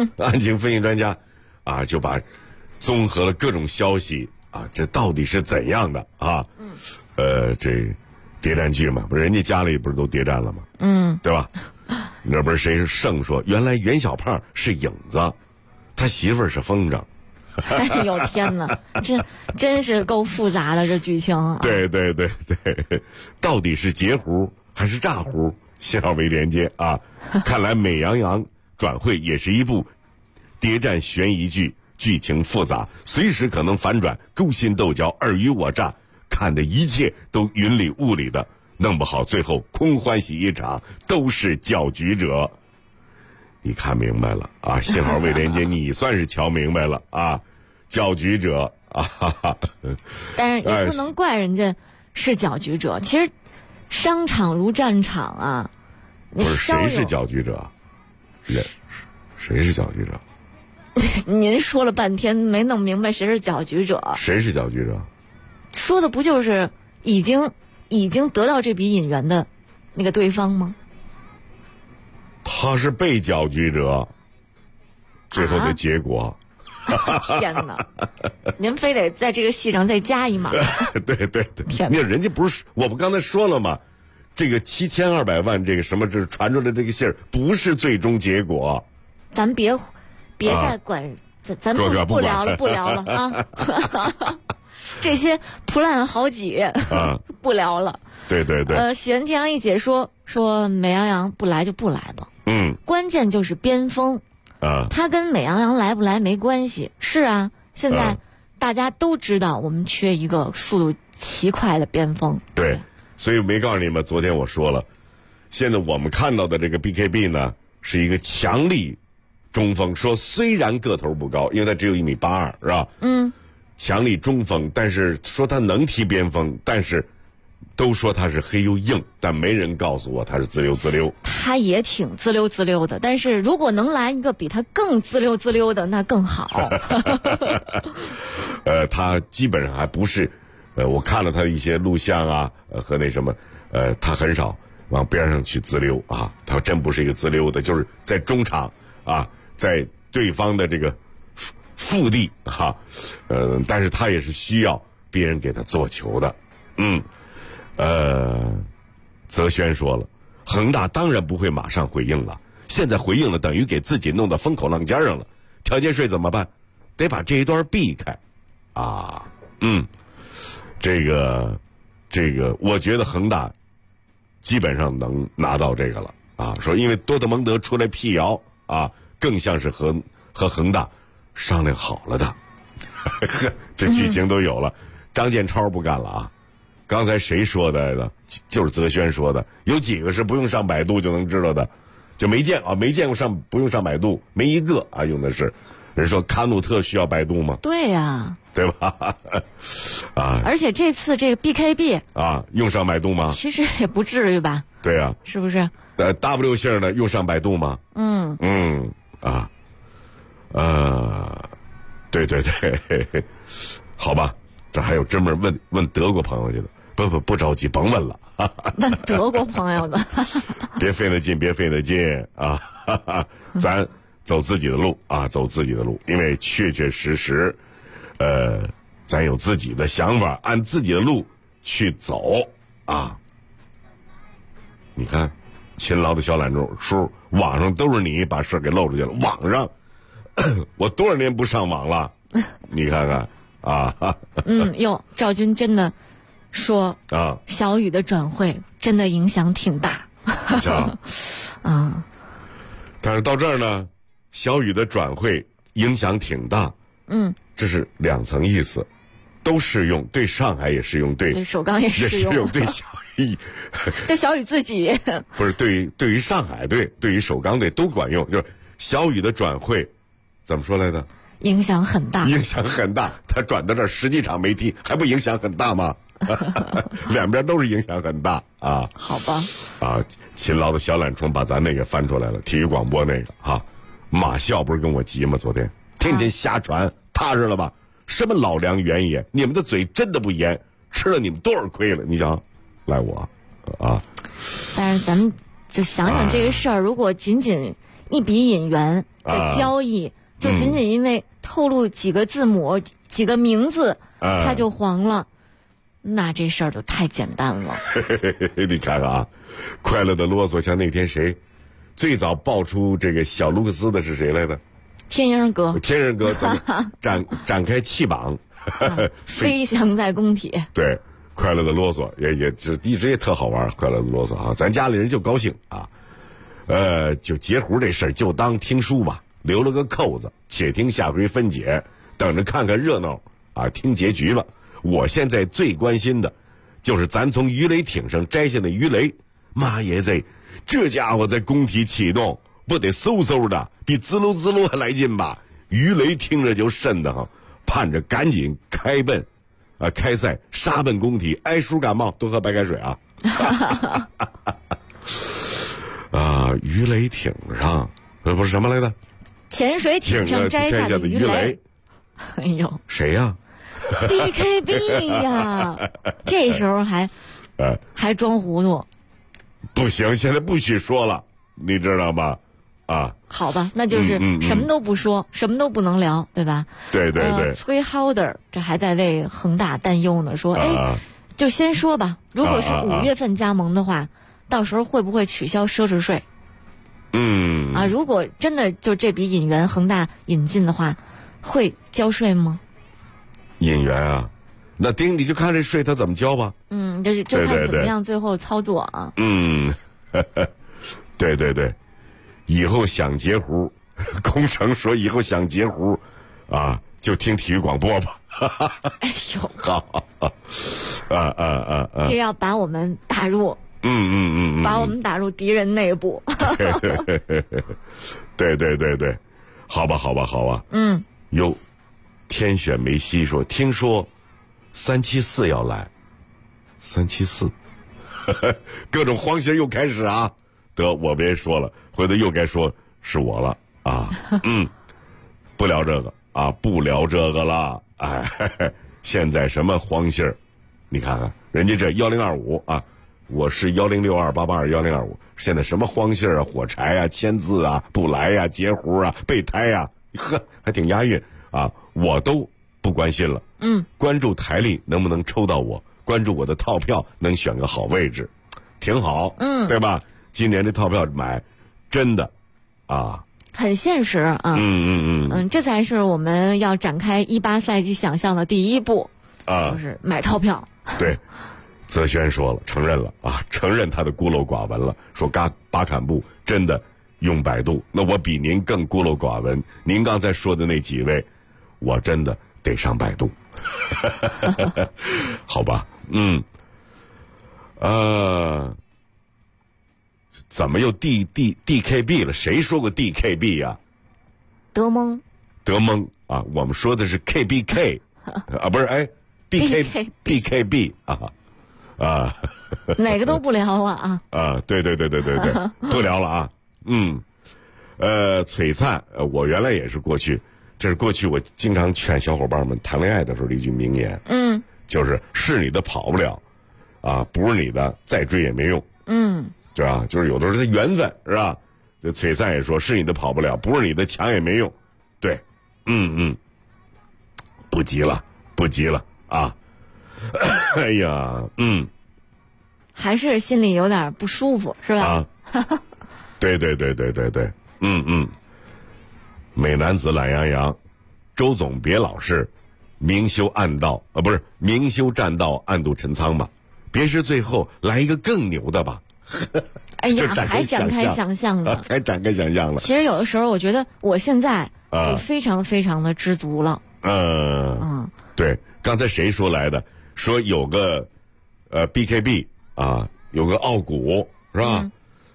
Speaker 2: 就把综合了各种消息这到底是怎样的这谍战剧嘛，不是人家家里不是都谍战了吗？对吧？那不是谁是胜说，原来袁小胖是影子，他媳妇儿是风筝。
Speaker 7: 哎呦天哪，这真是够复杂的这剧情
Speaker 2: 对，到底是截胡还是炸胡？信号没连接看来美羊羊转会也是一部谍战悬疑剧，剧情复杂，随时可能反转，勾心斗角，尔虞我诈，看的一切都云里雾里的，弄不好最后空欢喜一场，都是搅局者。你看明白了信号未连接，你算是瞧明白了搅局者
Speaker 7: 但是也不能怪人家是搅局者，其实商场如战场
Speaker 2: 不是谁是搅局者？谁是搅局者？
Speaker 7: 您说了半天没弄明白谁是搅局者。
Speaker 2: 谁是搅局者？
Speaker 7: 说的不就是已经得到这笔引援的那个对方吗？
Speaker 2: 他是被搅局者，最后的结果。
Speaker 7: 天哪！您非得在这个戏上再加一码。
Speaker 2: 对，你看人家不是，我不刚才说了吗？这个7200万这个什么，这传出来这个信儿不是最终结果。
Speaker 7: 咱别再管，咱不聊了这些普烂好几不聊了。
Speaker 2: 对。
Speaker 7: 喜闻天阳一解说美羊羊不来就不来吧。关键就是边锋。他跟美羊羊来不来没关系。是现在大家都知道我们缺一个速度奇快的边锋。
Speaker 2: 对，所以没告诉你们，昨天我说了，现在我们看到的这个 BKB 呢，是一个强力中锋，说虽然个头不高，因为他只有1.82米，是吧？强力中锋，但是说他能踢边锋，但是都说他是黑又硬，但没人告诉我他是滋溜。
Speaker 7: 他也挺滋溜的，但是如果能来一个比他更滋溜的，那更好。
Speaker 2: 他基本上还不是，我看了他的一些录像和那什么，他很少往边上去滋溜他真不是一个滋溜的，就是在中场在对方的这个腹地但是他也是需要别人给他做球的。泽轩说了，恒大当然不会马上回应了，现在回应了等于给自己弄到风口浪尖上了，调节税怎么办？得把这一段避开这个我觉得恒大基本上能拿到这个了啊，说因为多特蒙德出来辟谣啊，更像是和恒大商量好了的，这剧情都有了。张建超不干了啊！刚才谁说的？就是泽轩说的。有几个是不用上百度就能知道的？就没见过不用上百度，没一个啊用的是。人说卡努特需要百度吗？
Speaker 7: 对呀，
Speaker 2: 对吧？啊！
Speaker 7: 而且这次这个 BKB
Speaker 2: 啊，用上百度吗？
Speaker 7: 其实也不至于吧？
Speaker 2: 对呀，
Speaker 7: 是不是
Speaker 2: ？W 姓的用上百度吗？对，好吧，这还有专门问德国朋友去的，不着急，甭问了。
Speaker 7: 问德国朋友的，
Speaker 2: 别费那劲啊！咱走自己的路啊，走自己的路，因为确实，咱有自己的想法，按自己的路去走啊。你看，勤劳的小懒叔，网上都是你把事给露出去了。网上，我多少年不上网了？你看看啊。
Speaker 7: 赵军真的说
Speaker 2: 啊，
Speaker 7: 小雨的转会真的影响挺大。
Speaker 2: 但是到这儿呢，小雨的转会影响挺大。这是两层意思，都适用，对上海也适用，对
Speaker 7: 首钢也适用，
Speaker 2: 对小雨，
Speaker 7: 对小雨自己
Speaker 2: 不是对于上海队，对于首钢队都管用。就是小雨的转会，怎么说来着？
Speaker 7: 影响很大，
Speaker 2: 他转到这儿10几场没踢，还不影响很大吗？两边都是影响很大啊。
Speaker 7: 好吧。
Speaker 2: 啊，勤劳的小懒虫把咱那个翻出来了，体育广播那个哈。马笑不是跟我急吗？昨天天天瞎传，踏实了吧？什么老梁原野，你们的嘴真的不严，吃了你们多少亏了？你想，赖我啊！
Speaker 7: 但是咱们就想想这个事儿，如果仅仅一笔引援的交易，就仅仅因为透露几个字母、几个名字，他就黄了，那这事儿就太简单了。
Speaker 2: 你看看啊，快乐的啰嗦，像那天谁最早爆出这个小卢克斯的是谁来的？
Speaker 7: 天人哥
Speaker 2: 怎么展开气膀，
Speaker 7: 飞翔在工体。
Speaker 2: 对，快乐的啰嗦也一直也特好玩，快乐的啰嗦啊，咱家里人就高兴啊。就截胡这事儿就当听书吧，留了个扣子，且听下回分解，等着看看热闹啊，听结局吧。我现在最关心的，就是咱从鱼雷艇上摘下的鱼雷，妈耶子，这家伙在工体启动，不得嗖嗖的，比滋噜滋噜还来劲吧？鱼雷听着就瘆得慌，盼着赶紧开赛，杀奔工体，挨叔感冒，多喝白开水啊！鱼雷艇上不是什么来的？
Speaker 7: 潜水艇上摘下的鱼雷。哎呦，
Speaker 2: 谁呀
Speaker 7: ？BKB 呀！这时候还装糊涂。
Speaker 2: 不行，现在不许说了，你知道吗？啊，
Speaker 7: 好吧，那就是什么都不说，什么都不能聊，对吧？
Speaker 2: 对。
Speaker 7: 崔浩德这还在为恒大担忧呢，说就先说吧，如果是5月份加盟的话，到时候会不会取消奢侈税？如果真的就这笔引援恒大引进的话，会交税吗？
Speaker 2: 引援啊，那你就看这税他怎么交吧。
Speaker 7: 就看怎么样最后操作啊。
Speaker 2: 对，以后想截胡，工程说以后想截胡，就听体育广播吧。
Speaker 7: 哎呦，
Speaker 2: 好，
Speaker 7: 这要把我们打入，把我们打入敌人内部。
Speaker 2: 对，好吧。哟，天选梅西说，听说374要来，374，各种黄心又开始啊！得，我别说了，回头又该说是我了啊！不聊这个啊，不聊这个了。现在什么黄心儿，你看看人家这1025啊，我是1062882105，现在什么黄心儿啊、火柴啊、签字啊、不来呀、截胡啊、备胎啊，还挺押韵啊！我都不关心了。关注台历能不能抽到我，关注我的套票能选个好位置，挺好。对吧？今年这套票买，真的啊，
Speaker 7: 很现实啊。这才是我们要展开18赛季想象的第一步啊，就是买套票。
Speaker 2: 对， 泽轩说了，承认了啊，承认他的孤陋寡闻了，说巴坎布真的用百度，那我比您更孤陋寡闻。您刚才说的那几位，我真的得上百度。好吧，怎么又 DKB 了？谁说过 DKB 呀？
Speaker 7: 德蒙
Speaker 2: 啊，我们说的是 KBK 啊，不是BKB 啊，
Speaker 7: 哪个都不聊了啊！
Speaker 2: 啊，对，不聊了啊。璀璨，我原来也是过去，这是过去我经常劝小伙伴们谈恋爱的时候的一句名言。就是你的跑不了，啊，不是你的再追也没用。对吧？就是有的时候它缘分是吧？这璀璨也说是你的跑不了，不是你的抢也没用。对，不急了啊！哎呀，
Speaker 7: 还是心里有点不舒服，是吧？
Speaker 2: 啊，对，美男子懒洋洋，周总别老是明修栈道，暗度陈仓吧，别是最后来一个更牛的吧。
Speaker 7: 哎呀，还展开想象了，
Speaker 2: 还展开想象了。
Speaker 7: 其实有的时候，我觉得我现在就非常非常的知足了。
Speaker 2: 对，刚才谁说来的？说有个BKB 啊，有个奥古是吧？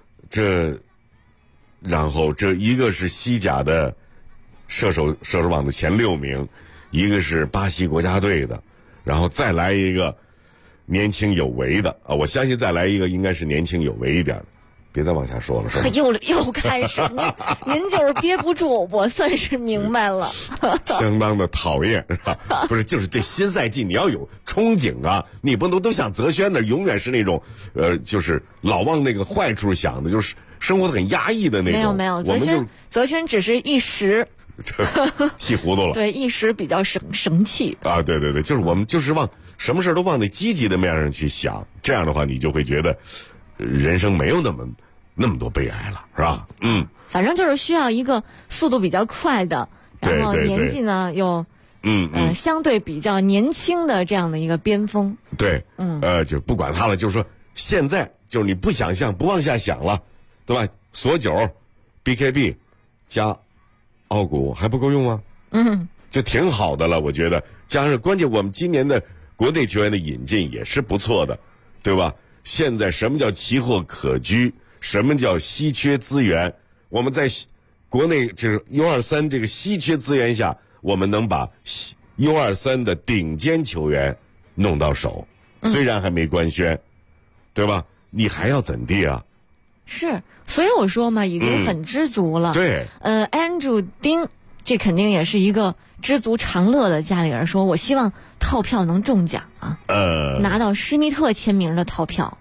Speaker 2: 然后这一个是西甲的射手榜的前6名，一个是巴西国家队的，然后再来一个年轻有为的啊！我相信再来一个应该是年轻有为一点的，别再往下说了，是吧？
Speaker 7: 又开始，您就是憋不住，我算是明白了。
Speaker 2: 相当的讨厌是吧？不是，就是对新赛季你要有憧憬啊！你不能都像泽轩那永远是那种就是老往那个坏处想的，就是生活的很压抑的那种。
Speaker 7: 没有，泽轩只是一时
Speaker 2: 气糊涂了。
Speaker 7: 对，一时比较生气
Speaker 2: 啊！对，就是我们就是往什么事都往那积极的面上去想，这样的话你就会觉得人生没有那么多悲哀了，是吧？
Speaker 7: 反正就是需要一个速度比较快的，然后年纪呢又相对比较年轻的这样的一个边锋。
Speaker 2: 对，就不管他了，就是说现在就是你不想象，不往下想了，对吧？索九、BKB 加奥古还不够用吗？就挺好的了，我觉得。加上关键我们今年的国内球员的引进也是不错的，对吧？现在什么叫奇货可居？什么叫稀缺资源？我们在国内就是 U23 这个稀缺资源下，我们能把 U23 的顶尖球员弄到手，虽然还没官宣，对吧？你还要怎地啊？
Speaker 7: 是，所以我说嘛，已经很知足了。
Speaker 2: 对
Speaker 7: ，Andrew 丁，这肯定也是一个知足常乐的家里人，说我希望套票能中奖啊，拿到施密特签名的套票。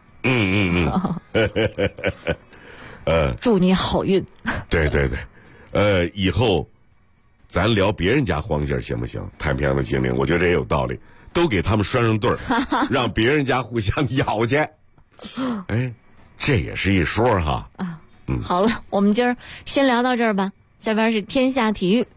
Speaker 7: 祝你好运。
Speaker 2: 对，以后咱聊别人家黄信行不行？太平洋的精灵，我觉得这也有道理，都给他们拴上对儿，让别人家互相咬去。哎，这也是一说哈。
Speaker 7: 好了，我们今儿先聊到这儿吧。下边是天下体育。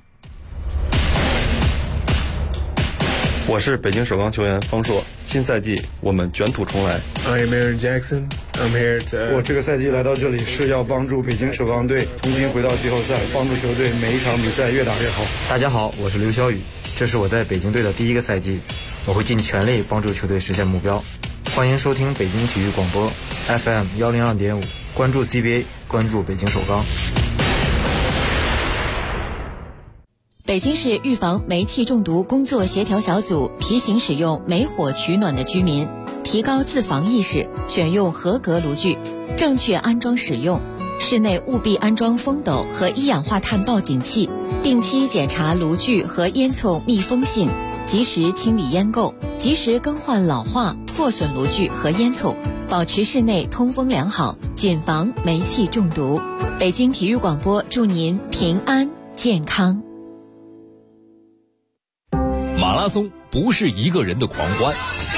Speaker 6: 我是北京首钢球员方硕，新赛季我们卷土重来。
Speaker 11: I'm Aaron Jackson. I'm here to.
Speaker 23: 我这个赛季来到这里是要帮助北京首钢队重新回到季后赛，帮助球队每一场比赛越打越好。
Speaker 24: 大家好，我是刘晓宇，这是我在北京队的第一个赛季，我会尽全力帮助球队实现目标。欢迎收听北京体育广播 FM 102.5，关注 CBA， 关注北京首钢。
Speaker 16: 北京市预防煤气中毒工作协调小组提醒使用煤火取暖的居民提高自防意识，选用合格炉具，正确安装使用。室内务必安装风斗和一氧化碳报警器，定期检查炉具和烟囱密封性，及时清理烟垢，及时更换老化破损炉具和烟囱，保持室内通风良好，谨防煤气中毒。北京体育广播祝您平安健康。
Speaker 12: 马拉松不是一个人的狂欢，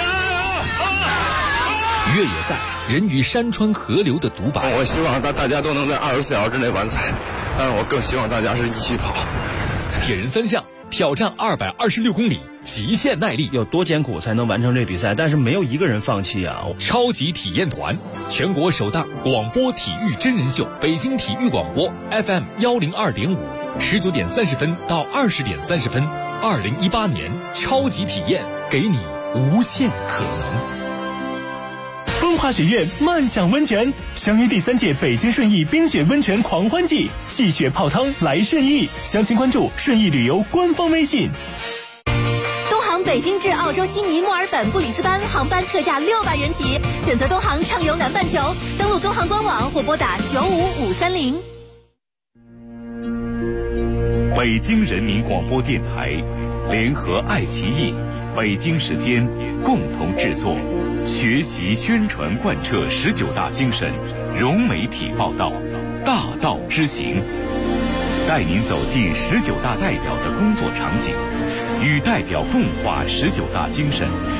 Speaker 12: 越野赛人与山川河流的独白。
Speaker 25: 我希望大家都能在24小时之内完赛，但是我更希望大家是一起跑。
Speaker 12: 铁人三项
Speaker 4: 挑战226公里，极限耐力。
Speaker 8: 有多艰苦才能完成这比赛？但是没有一个人放弃啊！
Speaker 4: 超级体验团，全国首档广播体育真人秀，北京体育广播 FM 102.5，19点30分到20点30分，2018年超级体验，给你无限可能。
Speaker 10: 风华学院漫享温泉相约第3届北京顺义冰雪温泉狂欢季，戏雪泡汤来顺义，详情关注顺义旅游官方微信。
Speaker 18: 东航北京至澳洲悉尼、墨尔本、布里斯班航班特价600元起，选择东航畅游南半球，登录东航官网或拨打95530。
Speaker 12: 北京人民广播电台联合爱奇艺、北京时间共同制作，学习宣传贯彻19大精神，融媒体报道，大道之行，带您走进19大代表的工作场景，与代表共话19大精神，